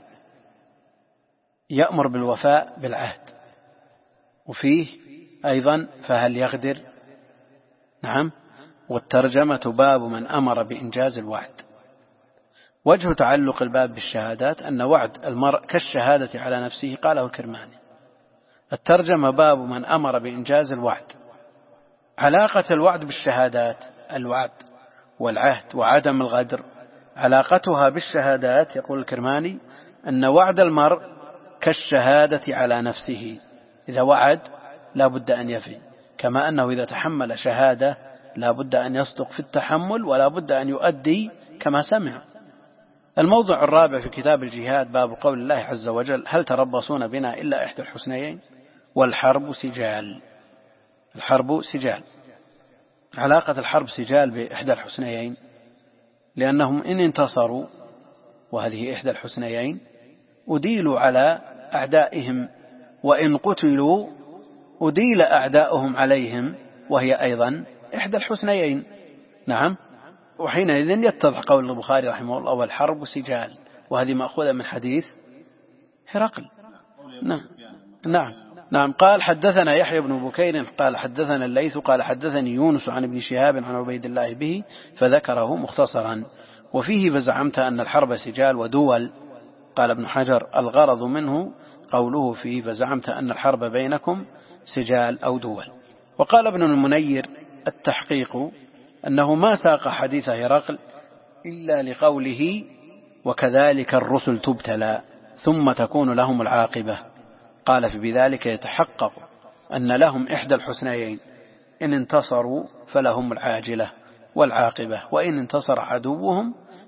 يأمر بالوفاء بالعهد. وفيه أيضا فهل يغدر، نعم. والترجمة باب من أمر بإنجاز الوعد. وجه تعلق الباب بالشهادات أن وعد المرء كالشهادة على نفسه، قاله الكرماني. الترجمة باب من أمر بإنجاز الوعد. علاقة الوعد بالشهادات، الوعد والعهد وعدم الغدر، علاقتها بالشهادات يقول الكرماني أن وعد المرء كالشهادة على نفسه، إذا وعد لا بد أن يفي، كما أنه إذا تحمل شهادة لا بد أن يصدق في التحمل ولا بد أن يؤدي كما سمع. الموضع الرابع في كتاب الجهاد، باب قول الله عز وجل هل تربصون بنا إلا إحدى الحسنيين والحرب سجال. الحرب سجال، علاقة الحرب سجال بإحدى الحسنيين، لأنهم إن انتصروا وهذه إحدى الحسنيين أديلوا على أعدائهم، وإن قتلوا أديل أعداؤهم عليهم، وهي أيضا إحدى الحسنيين. نعم. وحينئذ يتضح قول البخاري رحمه الله والحرب سجال، وهذه مأخوذة من حديث هرقل. نعم. نعم. نعم. قال حدثنا يحيى بن بكير قال حدثنا الليث قال حدثني يونس عن ابن شهاب عن عبيد الله به، فذكره مختصرا. وفيه فزعمت أن الحرب سجال ودول. قال ابن حجر الغرض منه قوله فيه فزعمت أن الحرب بينكم سجال أو دول. وقال ابن المنير التحقيق أنه ما ساق حديث هرقل إلا لقوله وكذلك الرسل تبتلى ثم تكون لهم العاقبة. قال في بذلك يتحقق أن لهم إحدى الحسنيين، إن انتصروا فلهم العاجلة والعاقبة، وإن انتصر عدوهم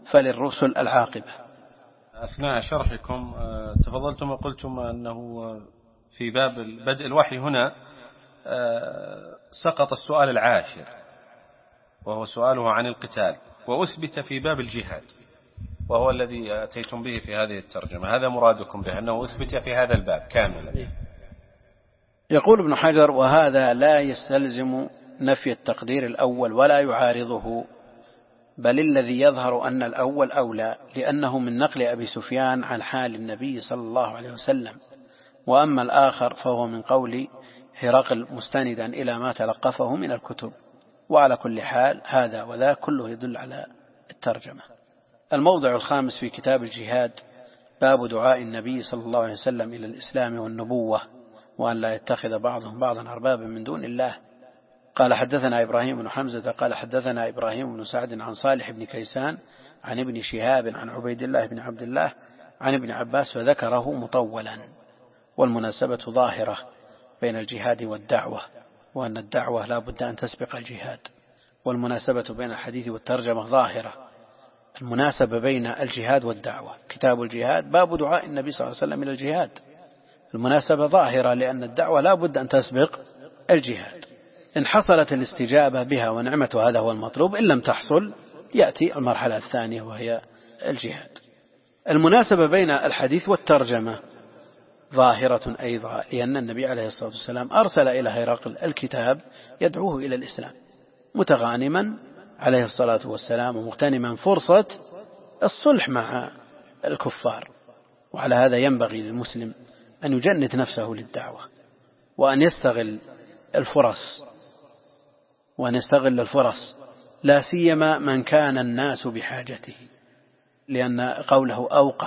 فللرسل العاقبة. أثناء شرحكم تفضلتم وقلتم أنه في باب بدء الوحي هنا سقط السؤال العاشر وهو سؤاله عن القتال، وأثبت في باب الجهاد، وهو الذي أتيتم به في هذه الترجمة. هذا مرادكم به أنه أثبت في هذا الباب كاملا. يقول ابن حجر: وهذا لا يستلزم نفي التقدير الأول ولا يعارضه، بل الذي يظهر أن الأول أولى، لأنه من نقل أبي سفيان عن حال النبي صلى الله عليه وسلم، وأما الآخر فهو من قول هرقل مستندا إلى ما تلقفه من الكتب. وعلى كل حال هذا وذا كله يدل على الترجمة. الموضع الخامس في كتاب الجهاد باب دعاء النبي صلى الله عليه وسلم إلى الإسلام والنبوة، وأن لا يتخذ بعضهم بعضا أربابا من دون الله. قال حدثنا إبراهيم بن حمزة قال حدثنا إبراهيم بن سعد عن صالح بن كيسان عن ابن شهاب عن عبيد الله بن عبد الله عن ابن عباس، فذكره مطولا. والمناسبة ظاهرة بين الجهاد والدعوة، وأن الدعوة لا بد أن تسبق الجهاد. والمناسبة بين الحديث والترجمة ظاهرة. المناسبة بين الجهاد والدعوة كتاب الجهاد باب دعاء النبي صلى الله عليه وسلم إلى الجهاد. المناسبة ظاهرة لأن الدعوة لا بد أن تسبق الجهاد. إن حصلت الاستجابة بها ونعمة هذا هو المطلوب، إن لم تحصل يأتي المرحلة الثانية وهي الجهاد. المناسبة بين الحديث والترجمة ظاهرة أيضا، لأن النبي عليه الصلاة والسلام أرسل إلى هرقل الكتاب يدعوه إلى الإسلام، متغانما عليه الصلاة والسلام ومغتنما فرصة الصلح مع الكفار. وعلى هذا ينبغي للمسلم أن يجند نفسه للدعوة، وأن يستغل الفرص وأن يستغل الفرص لا سيما من كان الناس بحاجته، لأن قوله أوقع.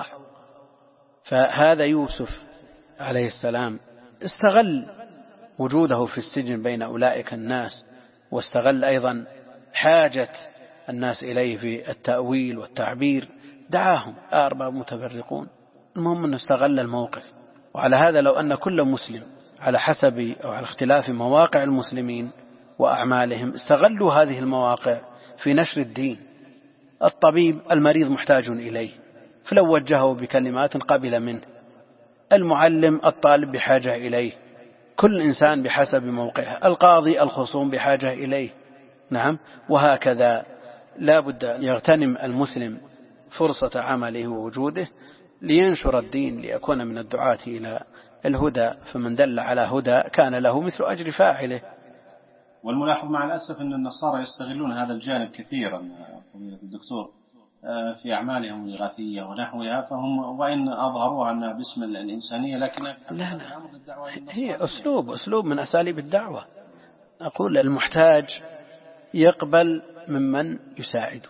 فهذا يوسف عليه السلام استغل وجوده في السجن بين أولئك الناس، واستغل أيضا حاجة الناس إليه في التأويل والتعبير، دعاهم أرباب متفرقون. المهم أنه استغل الموقف. وعلى هذا لو أن كل مسلم على حسب أو على اختلاف مواقع المسلمين وأعمالهم استغلوا هذه المواقع في نشر الدين. الطبيب المريض محتاج إليه، فلو وجهه بكلمات قبل منه. المعلم الطالب بحاجة إليه، كل إنسان بحسب موقعه. القاضي الخصوم بحاجة إليه. نعم، وهكذا لا بد أن يغتنم المسلم فرصة عمله ووجوده لينشر الدين، ليكون من الدعاة إلى الهدى. فمن دل على هدى كان له مثل أجر فاعله. والملاحظ مع الأسف أن النصارى يستغلون هذا الجانب كثيرا فضيلة الدكتور في أعمالهم الإغاثية ونحوها، فهم وإن أظهروها أنها باسم الإنسانية، لكن لا لا هي أسلوب أسلوب من أساليب الدعوة. أقول المحتاج يقبل ممن يساعده.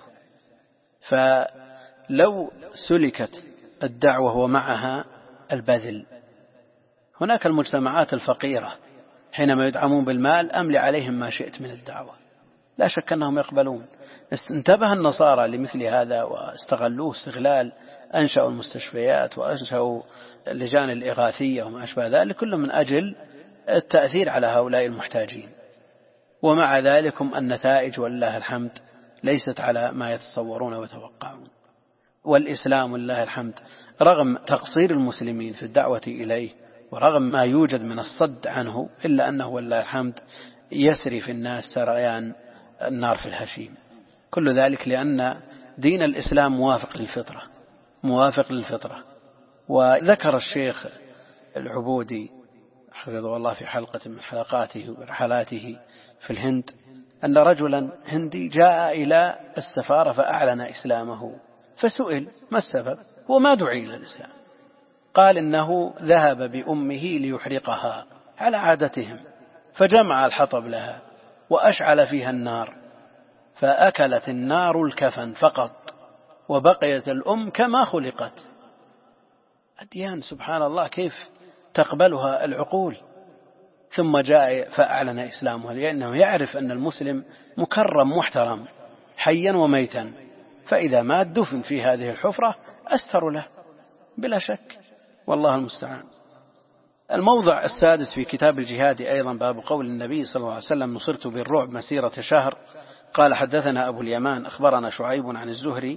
فلو سلكت الدعوة ومعها البذل، هناك المجتمعات الفقيرة حينما يدعمون بالمال أملي عليهم ما شئت من الدعوة، لا شك أنهم يقبلون. انتبه النصارى لمثل هذا واستغلوه استغلال، أنشأوا المستشفيات وأنشأوا اللجان الإغاثية وما أشبه ذلك، كله من أجل التأثير على هؤلاء المحتاجين. ومع ذلك النتائج والله الحمد ليست على ما يتصورون ويتوقعون. والإسلام والله الحمد رغم تقصير المسلمين في الدعوة إليه ورغم ما يوجد من الصد عنه، إلا أنه والله الحمد يسري في الناس سريان النار في الهشيم. كل ذلك لأن دين الإسلام موافق للفطرة موافق للفطرة. وذكر الشيخ العبودي حفظه الله في حلقة من حلقاته ورحلاته في الهند أن رجلا هندي جاء إلى السفارة فأعلن إسلامه، فسئل ما السبب وما دعي إلى الإسلام؟ قال إنه ذهب بأمه ليحرقها على عادتهم، فجمع الحطب لها وأشعل فيها النار، فأكلت النار الكفن فقط وبقيت الأم كما خلقت. أديان سبحان الله كيف تقبلها العقول. ثم جاء فأعلن إسلامه، لأنه يعرف أن المسلم مكرم محترم حيا وميتا، فإذا مات دفن في هذه الحفرة أستر له بلا شك، والله المستعان. الموضع السادس في كتاب الجهاد أيضا باب قول النبي صلى الله عليه وسلم نصرت بالرعب مسيرة شهر. قال حدثنا أبو اليمان أخبرنا شعيب عن الزهري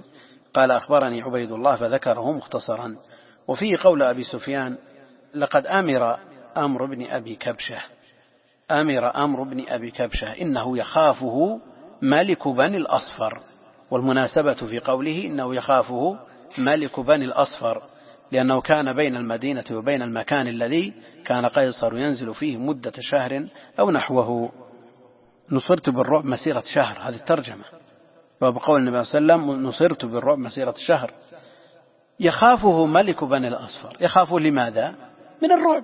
قال أخبرني عبيد الله فذكره مختصرا. وفيه قول أبي سفيان لقد أمر أمر بن أبي كبشة أمر أمر بن أبي كبشة إنه يخافه ملك بني الأصفر. والمناسبة في قوله إنه يخافه ملك بني الأصفر لأنه كان بين المدينة وبين المكان الذي كان قيصر ينزل فيه مدة شهر أو نحوه. نصرت بالرعب مسيرة شهر، هذه الترجمة. وبقول النبي صلى الله عليه وسلم نصرت بالرعب مسيرة شهر. يخافه ملك بني الأصفر، يخافه لماذا؟ من الرعب،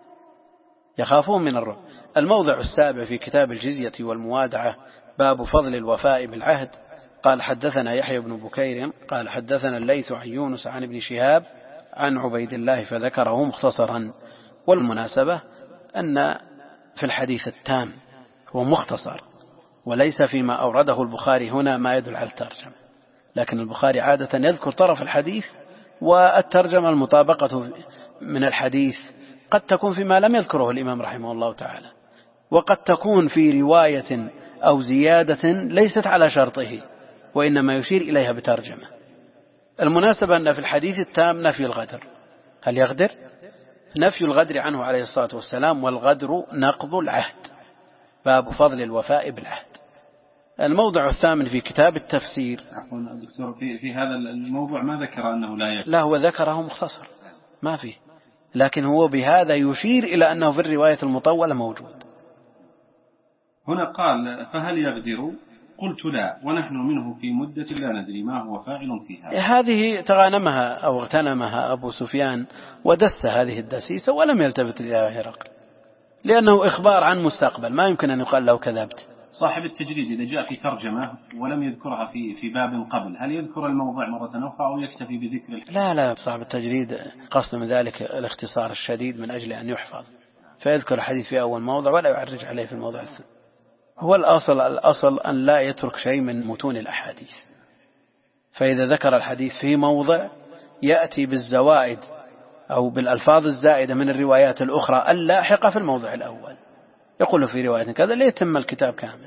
يخافون من الرعب. الموضع السابع في كتاب الجزية والموادعة باب فضل الوفاء بالعهد. قال حدثنا يحيى بن بكير قال حدثنا الليث عن يونس عن ابن شهاب عن عبيد الله فذكره مختصرا. والمناسبة أن في الحديث التام هو مختصر، وليس فيما أورده البخاري هنا ما يدل على الترجمة، لكن البخاري عادة يذكر طرف الحديث، والترجمة المطابقة من الحديث قد تكون فيما لم يذكره الإمام رحمه الله تعالى، وقد تكون في رواية أو زيادة ليست على شرطه وإنما يشير إليها بترجمة. المناسبة أن في الحديث التام نفي الغدر. هل يغدر؟ نفي الغدر عنه عليه الصلاة والسلام، والغدر نقض العهد. باب فضل الوفاء بالعهد. الموضع الثامن في كتاب التفسير. عفوا دكتور، في, في هذا الموضوع ما ذكر أنه لا يكفي. لا، هو ذكره مختصر ما فيه، لكن هو بهذا يشير إلى أنه في الرواية المطولة موجود. هنا قال فهل يغدر؟ قلت لا، ونحن منه في مدة لا ندري ما هو فاعل فيها. هذه تغانمها أو اغتنمها أبو سفيان ودس هذه الدسيسة ولم يلتفت إلى هرقل، لأنه إخبار عن مستقبل، ما يمكن أن يقال له كذبت. صاحب التجريد إذا جاء في ترجمة ولم يذكرها في في باب قبل، هل يذكر الموضع مرة أخرى أو يكتفي بذكر الحديث؟ لا لا، صاحب التجريد قصد من ذلك الاختصار الشديد من أجل أن يحفظ، فيذكر الحديث في أول موضع ولا يعرج عليه في الموضع الثاني. هو الأصل الأصل أن لا يترك شيء من متون الأحاديث، فإذا ذكر الحديث في موضع يأتي بالزوائد أو بالألفاظ الزائدة من الروايات الأخرى اللاحقة في الموضع الأول، يقول في رواية كذا ليتم الكتاب كامل.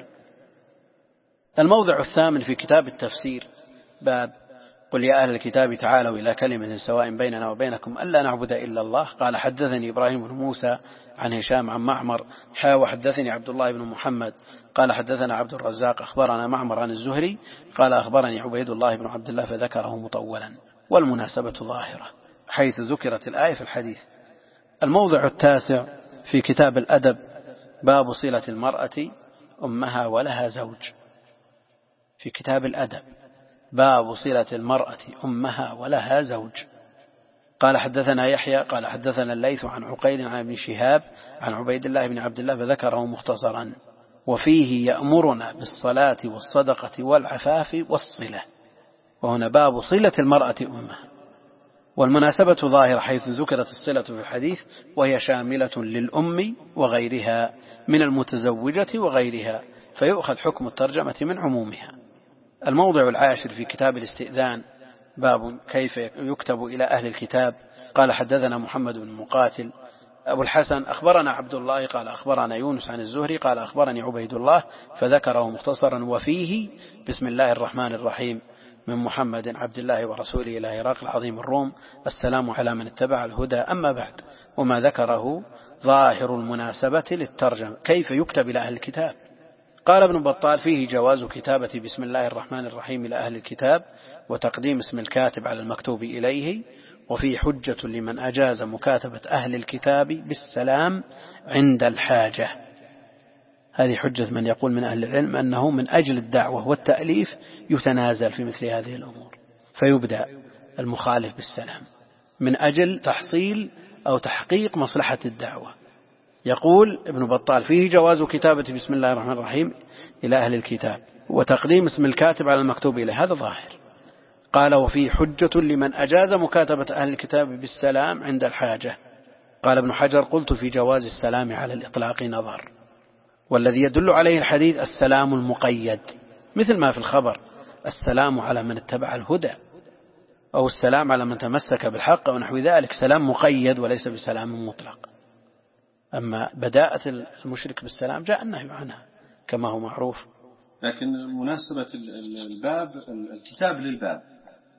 الموضع الثامن في كتاب التفسير باب قل يا أهل الكتاب تعالوا إلى كلمة سواء بيننا وبينكم ألا نعبد إلا الله. قال حدثني إبراهيم بن موسى عن هشام عن معمر حا وحدثني عبد الله بن محمد قال حدثنا عبد الرزاق أخبرنا معمر عن الزهري قال أخبرني عبيد الله بن عبد الله فذكره مطولا، والمناسبة ظاهرة حيث ذكرت الآية في الحديث. الموضع التاسع في كتاب الأدب باب صلة المرأة أمها ولها زوج. في كتاب الأدب باب صلة المرأة أمها ولها زوج. قال حدثنا يحيى قال حدثنا الليث عن عقيل عن ابن شهاب عن عبيد الله بن عبد الله فذكره مختصرا. وفيه يأمرنا بالصلاة والصدقة والعفاف والصلة. وهنا باب صلة المرأة أمها، والمناسبة ظاهرة حيث ذكرت الصلة في الحديث، وهي شاملة للأم وغيرها من المتزوجة وغيرها، فيؤخذ حكم الترجمة من عمومها. الموضع العاشر في كتاب الاستئذان باب كيف يكتب إلى أهل الكتاب. قال حدثنا محمد بن مقاتل أبو الحسن أخبرنا عبد الله قال أخبرنا يونس عن الزهري قال أخبرني عبيد الله فذكره مختصرا. وفيه بسم الله الرحمن الرحيم من محمد عبد الله ورسوله إلى هرقل عظيم الروم السلام على من اتبع الهدى أما بعد. وما ذكره ظاهر المناسبة للترجمة كيف يكتب إلى أهل الكتاب. قال ابن بطال فيه جواز كتابة بسم الله الرحمن الرحيم إلى أهل الكتاب وتقديم اسم الكاتب على المكتوب إليه، وفي حجة لمن أجاز مكاتبة أهل الكتاب بالسلام عند الحاجة. هذه حجة من يقول من أهل العلم أنه من أجل الدعوة والتأليف يتنازل في مثل هذه الأمور، فيبدأ المخالف بالسلام من أجل تحصيل أو تحقيق مصلحة الدعوة. يقول ابن بطال فيه جواز كتابة بسم الله الرحمن الرحيم إلى أهل الكتاب وتقديم اسم الكاتب على المكتوب إليه، هذا ظاهر. قال وفيه حجة لمن أجاز مكاتبة أهل الكتاب بالسلام عند الحاجة. قال ابن حجر قلت في جواز السلام على الإطلاق نظر، والذي يدل عليه الحديث السلام المقيد، مثل ما في الخبر السلام على من اتبع الهدى أو السلام على من تمسك بالحق ونحو ذلك، سلام مقيد وليس بسلام مطلق. أما بداءة المشرك بالسلام جاء النهي عنها كما هو معروف. لكن مناسبة الباب الكتاب للباب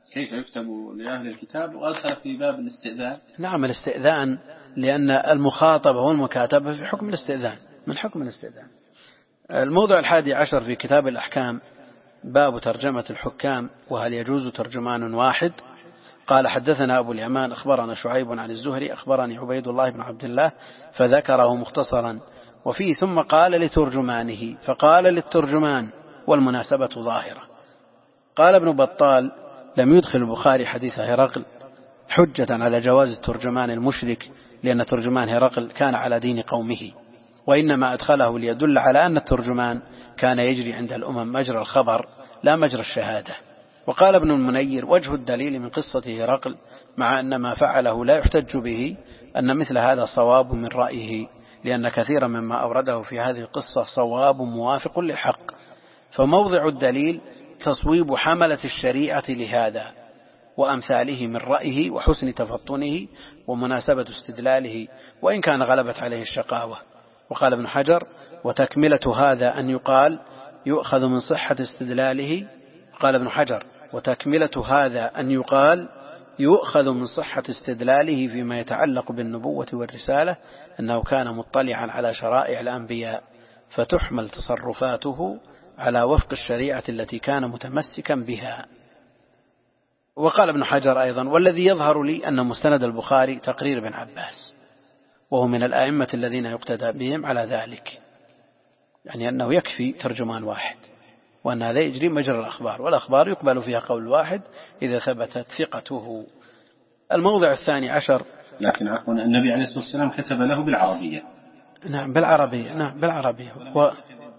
كيف يكتب لأهل الكتاب؟ وأدخل في باب الاستئذان. نعم الاستئذان، لأن المخاطبة والمكاتبة في حكم الاستئذان، من حكم الاستئذان. الموضع الحادي عشر في كتاب الأحكام باب ترجمة الحكام وهل يجوز ترجمان واحد. قال حدثنا أبو اليمان أخبرنا شعيب عن الزهري أخبرني عبيد الله بن عبد الله فذكره مختصرا وفيه ثم قال لترجمانه، فقال للترجمان والمناسبة ظاهرة. قال ابن بطال لم يدخل البخاري حديث هرقل حجة على جواز الترجمان المشرك، لأن ترجمان هرقل كان على دين قومه، وإنما أدخله ليدل على أن الترجمان كان يجري عند الأمم مجرى الخبر لا مجرى الشهادة. وقال ابن المنير وجه الدليل من قصة هرقل مع أن ما فعله لا يحتج به أن مثل هذا صواب من رأيه، لأن كثيرا مما أورده في هذه القصة صواب موافق للحق، فموضع الدليل تصويب حملة الشريعة لهذا وأمثاله من رأيه وحسن تفطنه ومناسبة استدلاله، وإن كان غلبت عليه الشقاوة. وقال ابن حجر وتكملة هذا أن يقال يؤخذ من صحة استدلاله. قال ابن حجر وتكملة هذا أن يقال يؤخذ من صحة استدلاله فيما يتعلق بالنبوة والرسالة أنه كان مطلعا على شرائع الأنبياء، فتحمل تصرفاته على وفق الشريعة التي كان متمسكا بها. وقال ابن حجر أيضا والذي يظهر لي أن مستند البخاري تقرير بن عباس، وهو من الآئمة الذين يقتدى بهم على ذلك، يعني أنه يكفي ترجمان واحد، وأن هذا يجري مجرى الأخبار، والأخبار يقبل فيها قول واحد إذا ثبتت ثقته. الموضع الثاني عشر. لكن عفوا النبي عليه الصلاة والسلام كتب له بالعربية. نعم بالعربية، نعم بالعربية، و...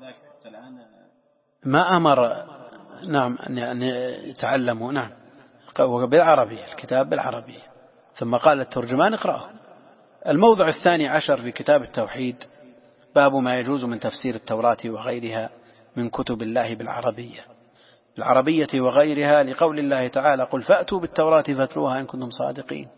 ما أمر نعم أن يتعلموا، نعم بالعربية، الكتاب بالعربية، ثم قال الترجمان اقرأه. الموضع الثاني عشر في كتاب التوحيد باب ما يجوز من تفسير التوراة وغيرها من كتب الله بالعربية بالعربية وغيرها، لقول الله تعالى قل فأتوا بالتوراة فاتلوها إن كنتم صادقين.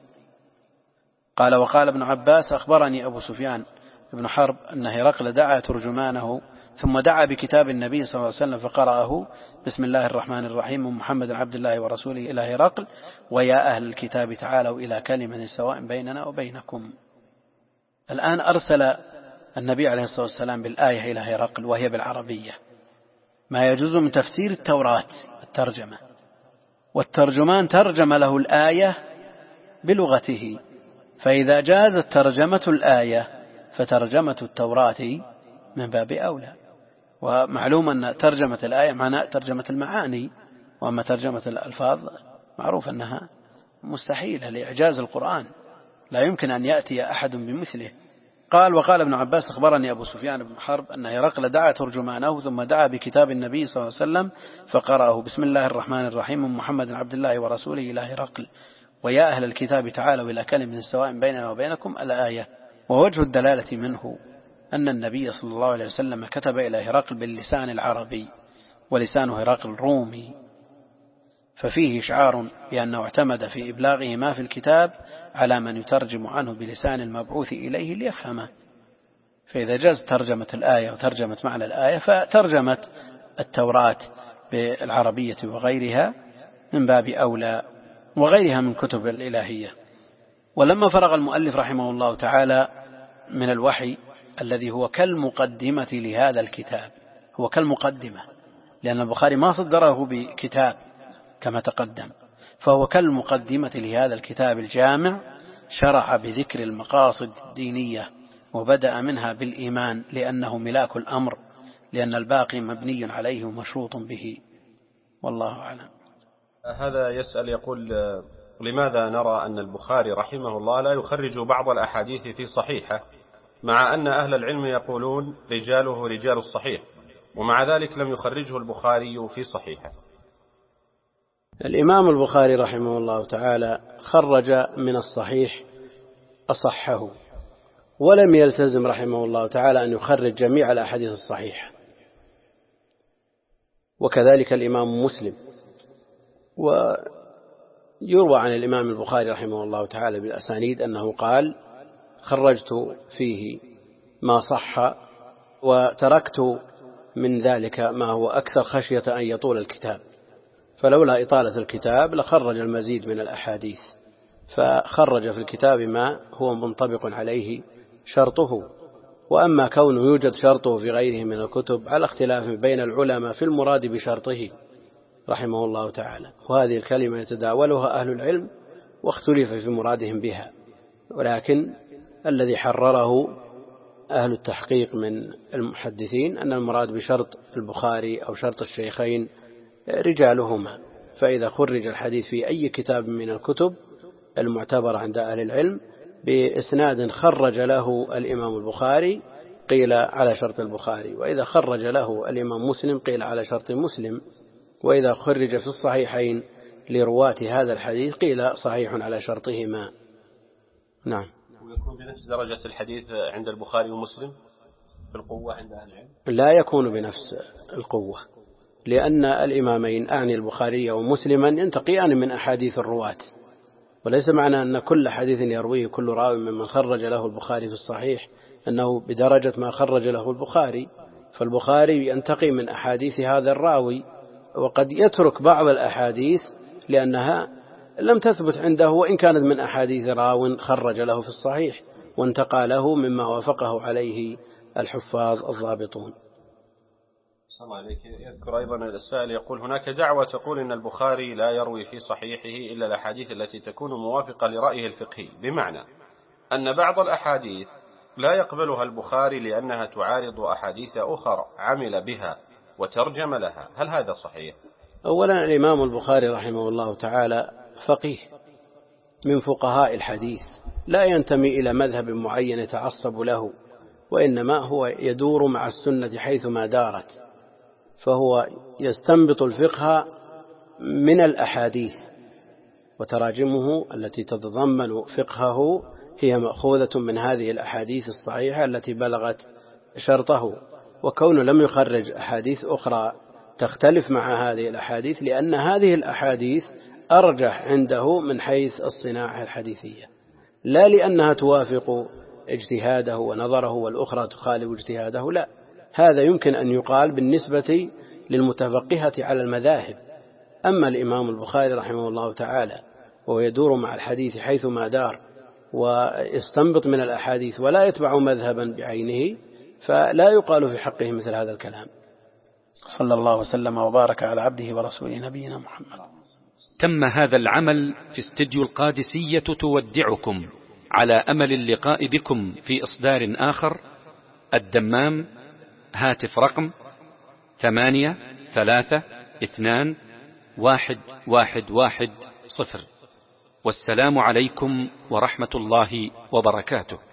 قال وقال ابن عباس أخبرني أبو سفيان بن حرب أن هرقل دعا ترجمانه ثم دعا بكتاب النبي صلى الله عليه وسلم فقرأه بسم الله الرحمن الرحيم محمد عبد الله ورسوله إلى هرقل ويا أهل الكتاب تعالوا إلى كلمة سواء بيننا وبينكم. الآن أرسل النبي عليه الصلاة والسلام بالآية إلى هرقل وهي بالعربية. ما يجوز من تفسير التوراة الترجمة، والترجمان ترجم له الآية بلغته، فإذا جازت ترجمة الآية فترجمة التوراة من باب أولى. ومعلوم أن ترجمة الآية معنى ترجمة المعاني، وأما ترجمة الألفاظ معروف أنها مستحيلة لإعجاز القرآن، لا يمكن أن يأتي أحد بمثله. قال وقال ابن عباس أخبرني أبو سفيان بن حرب أن هرقل دعا ترجمانه ثم دعا بكتاب النبي صلى الله عليه وسلم فقرأه بسم الله الرحمن الرحيم محمد عبد الله ورسوله إلى هرقل ويا أهل الكتاب تعالوا إلى كلمة سواء بيننا وبينكم الآية. ووجه الدلالة منه أن النبي صلى الله عليه وسلم كتب إلى هرقل باللسان العربي ولسان هرقل رومي، ففيه إشعار بأنه اعتمد في إبلاغه ما في الكتاب على من يترجم عنه بلسان المبعوث إليه ليفهمه. فإذا جاز ترجمة الآية وترجمة معنى الآية فترجمة التوراة بالعربية وغيرها من باب أولى، وغيرها من كتب الإلهية. ولما فرغ المؤلف رحمه الله تعالى من الوحي الذي هو كالمقدمة لهذا الكتاب، هو كالمقدمة لأن البخاري ما صدره بكتاب كما تقدم، فهو كالمقدمة لهذا الكتاب الجامع، شرع بذكر المقاصد الدينية وبدأ منها بالإيمان لأنه ملاك الأمر، لأن الباقي مبني عليه ومشروط به، والله أعلم. هذا يسأل يقول لماذا نرى أن البخاري رحمه الله لا يخرج بعض الأحاديث في صحيحة مع أن أهل العلم يقولون رجاله رجال الصحيح، ومع ذلك لم يخرجه البخاري في صحيحة؟ الإمام البخاري رحمه الله تعالى خرج من الصحيح أصحه، ولم يلتزم رحمه الله تعالى أن يخرج جميع الأحاديث الصحيحة، وكذلك الإمام مسلم. ويروى عن الإمام البخاري رحمه الله تعالى بالأسانيد أنه قال خرجت فيه ما صح وتركت من ذلك ما هو أكثر خشية أن يطول الكتاب، فلولا إطالة الكتاب لخرج المزيد من الأحاديث، فخرج في الكتاب ما هو منطبق عليه شرطه. وأما كونه يوجد شرطه في غيره من الكتب على اختلاف بين العلماء في المراد بشرطه رحمه الله تعالى، وهذه الكلمة يتداولها أهل العلم واختلف في مرادهم بها، ولكن الذي حرره أهل التحقيق من المحدثين أن المراد بشرط البخاري أو شرط الشيخين رجالهما، فإذا خرج الحديث في أي كتاب من الكتب المعتبر عند أهل العلم بإسناد خرج له الإمام البخاري قيل على شرط البخاري، وإذا خرج له الإمام مسلم قيل على شرط مسلم، وإذا خرج في الصحيحين لرواة هذا الحديث قيل صحيح على شرطهما. نعم. ويكون بنفس درجة الحديث عند البخاري ومسلم في القوة عند أهل العلم؟ لا يكون بنفس القوة، لأن الإمامين أعني البخاري ومسلما ينتقيان من أحاديث الرواة، وليس معنى أن كل حديث يرويه كل راوي ممن خرج له البخاري في الصحيح أنه بدرجة ما خرج له البخاري، فالبخاري ينتقي من أحاديث هذا الراوي، وقد يترك بعض الأحاديث لأنها لم تثبت عنده وإن كانت من أحاديث راو خرج له في الصحيح وانتقى له مما وافقه عليه الحفاظ الضابطون. صلى عليك. يذكر أيضا السائل يقول هناك دعوة تقول إن البخاري لا يروي في صحيحه إلا الأحاديث التي تكون موافقة لرأيه الفقهي، بمعنى أن بعض الأحاديث لا يقبلها البخاري لأنها تعارض أحاديث أخرى عمل بها وترجم لها، هل هذا صحيح؟ أولا الإمام البخاري رحمه الله تعالى فقيه من فقهاء الحديث، لا ينتمي إلى مذهب معين يتعصب له، وإنما هو يدور مع السنة حيثما دارت، فهو يستنبط الفقه من الأحاديث، وتراجمه التي تتضمن فقهه هي مأخوذة من هذه الأحاديث الصحيحة التي بلغت شرطه، وكونه لم يخرج أحاديث أخرى تختلف مع هذه الأحاديث لأن هذه الأحاديث أرجح عنده من حيث الصناعة الحديثية، لا لأنها توافق اجتهاده ونظره والأخرى تخالف اجتهاده، لا، هذا يمكن أن يقال بالنسبة للمتفقهة على المذاهب. أما الإمام البخاري رحمه الله تعالى وهو يدور مع الحديث حيثما دار ويستنبط من الأحاديث ولا يتبع مذهبا بعينه، فلا يقال في حقه مثل هذا الكلام. صلى الله وسلم وبارك على عبده ورسوله نبينا محمد. تم هذا العمل في استديو القادسية تودعكم على أمل اللقاء بكم في إصدار آخر. الدمام، هاتف رقم ثمانية ثلاثة اثنان واحد واحد واحد صفر. والسلام عليكم ورحمة الله وبركاته.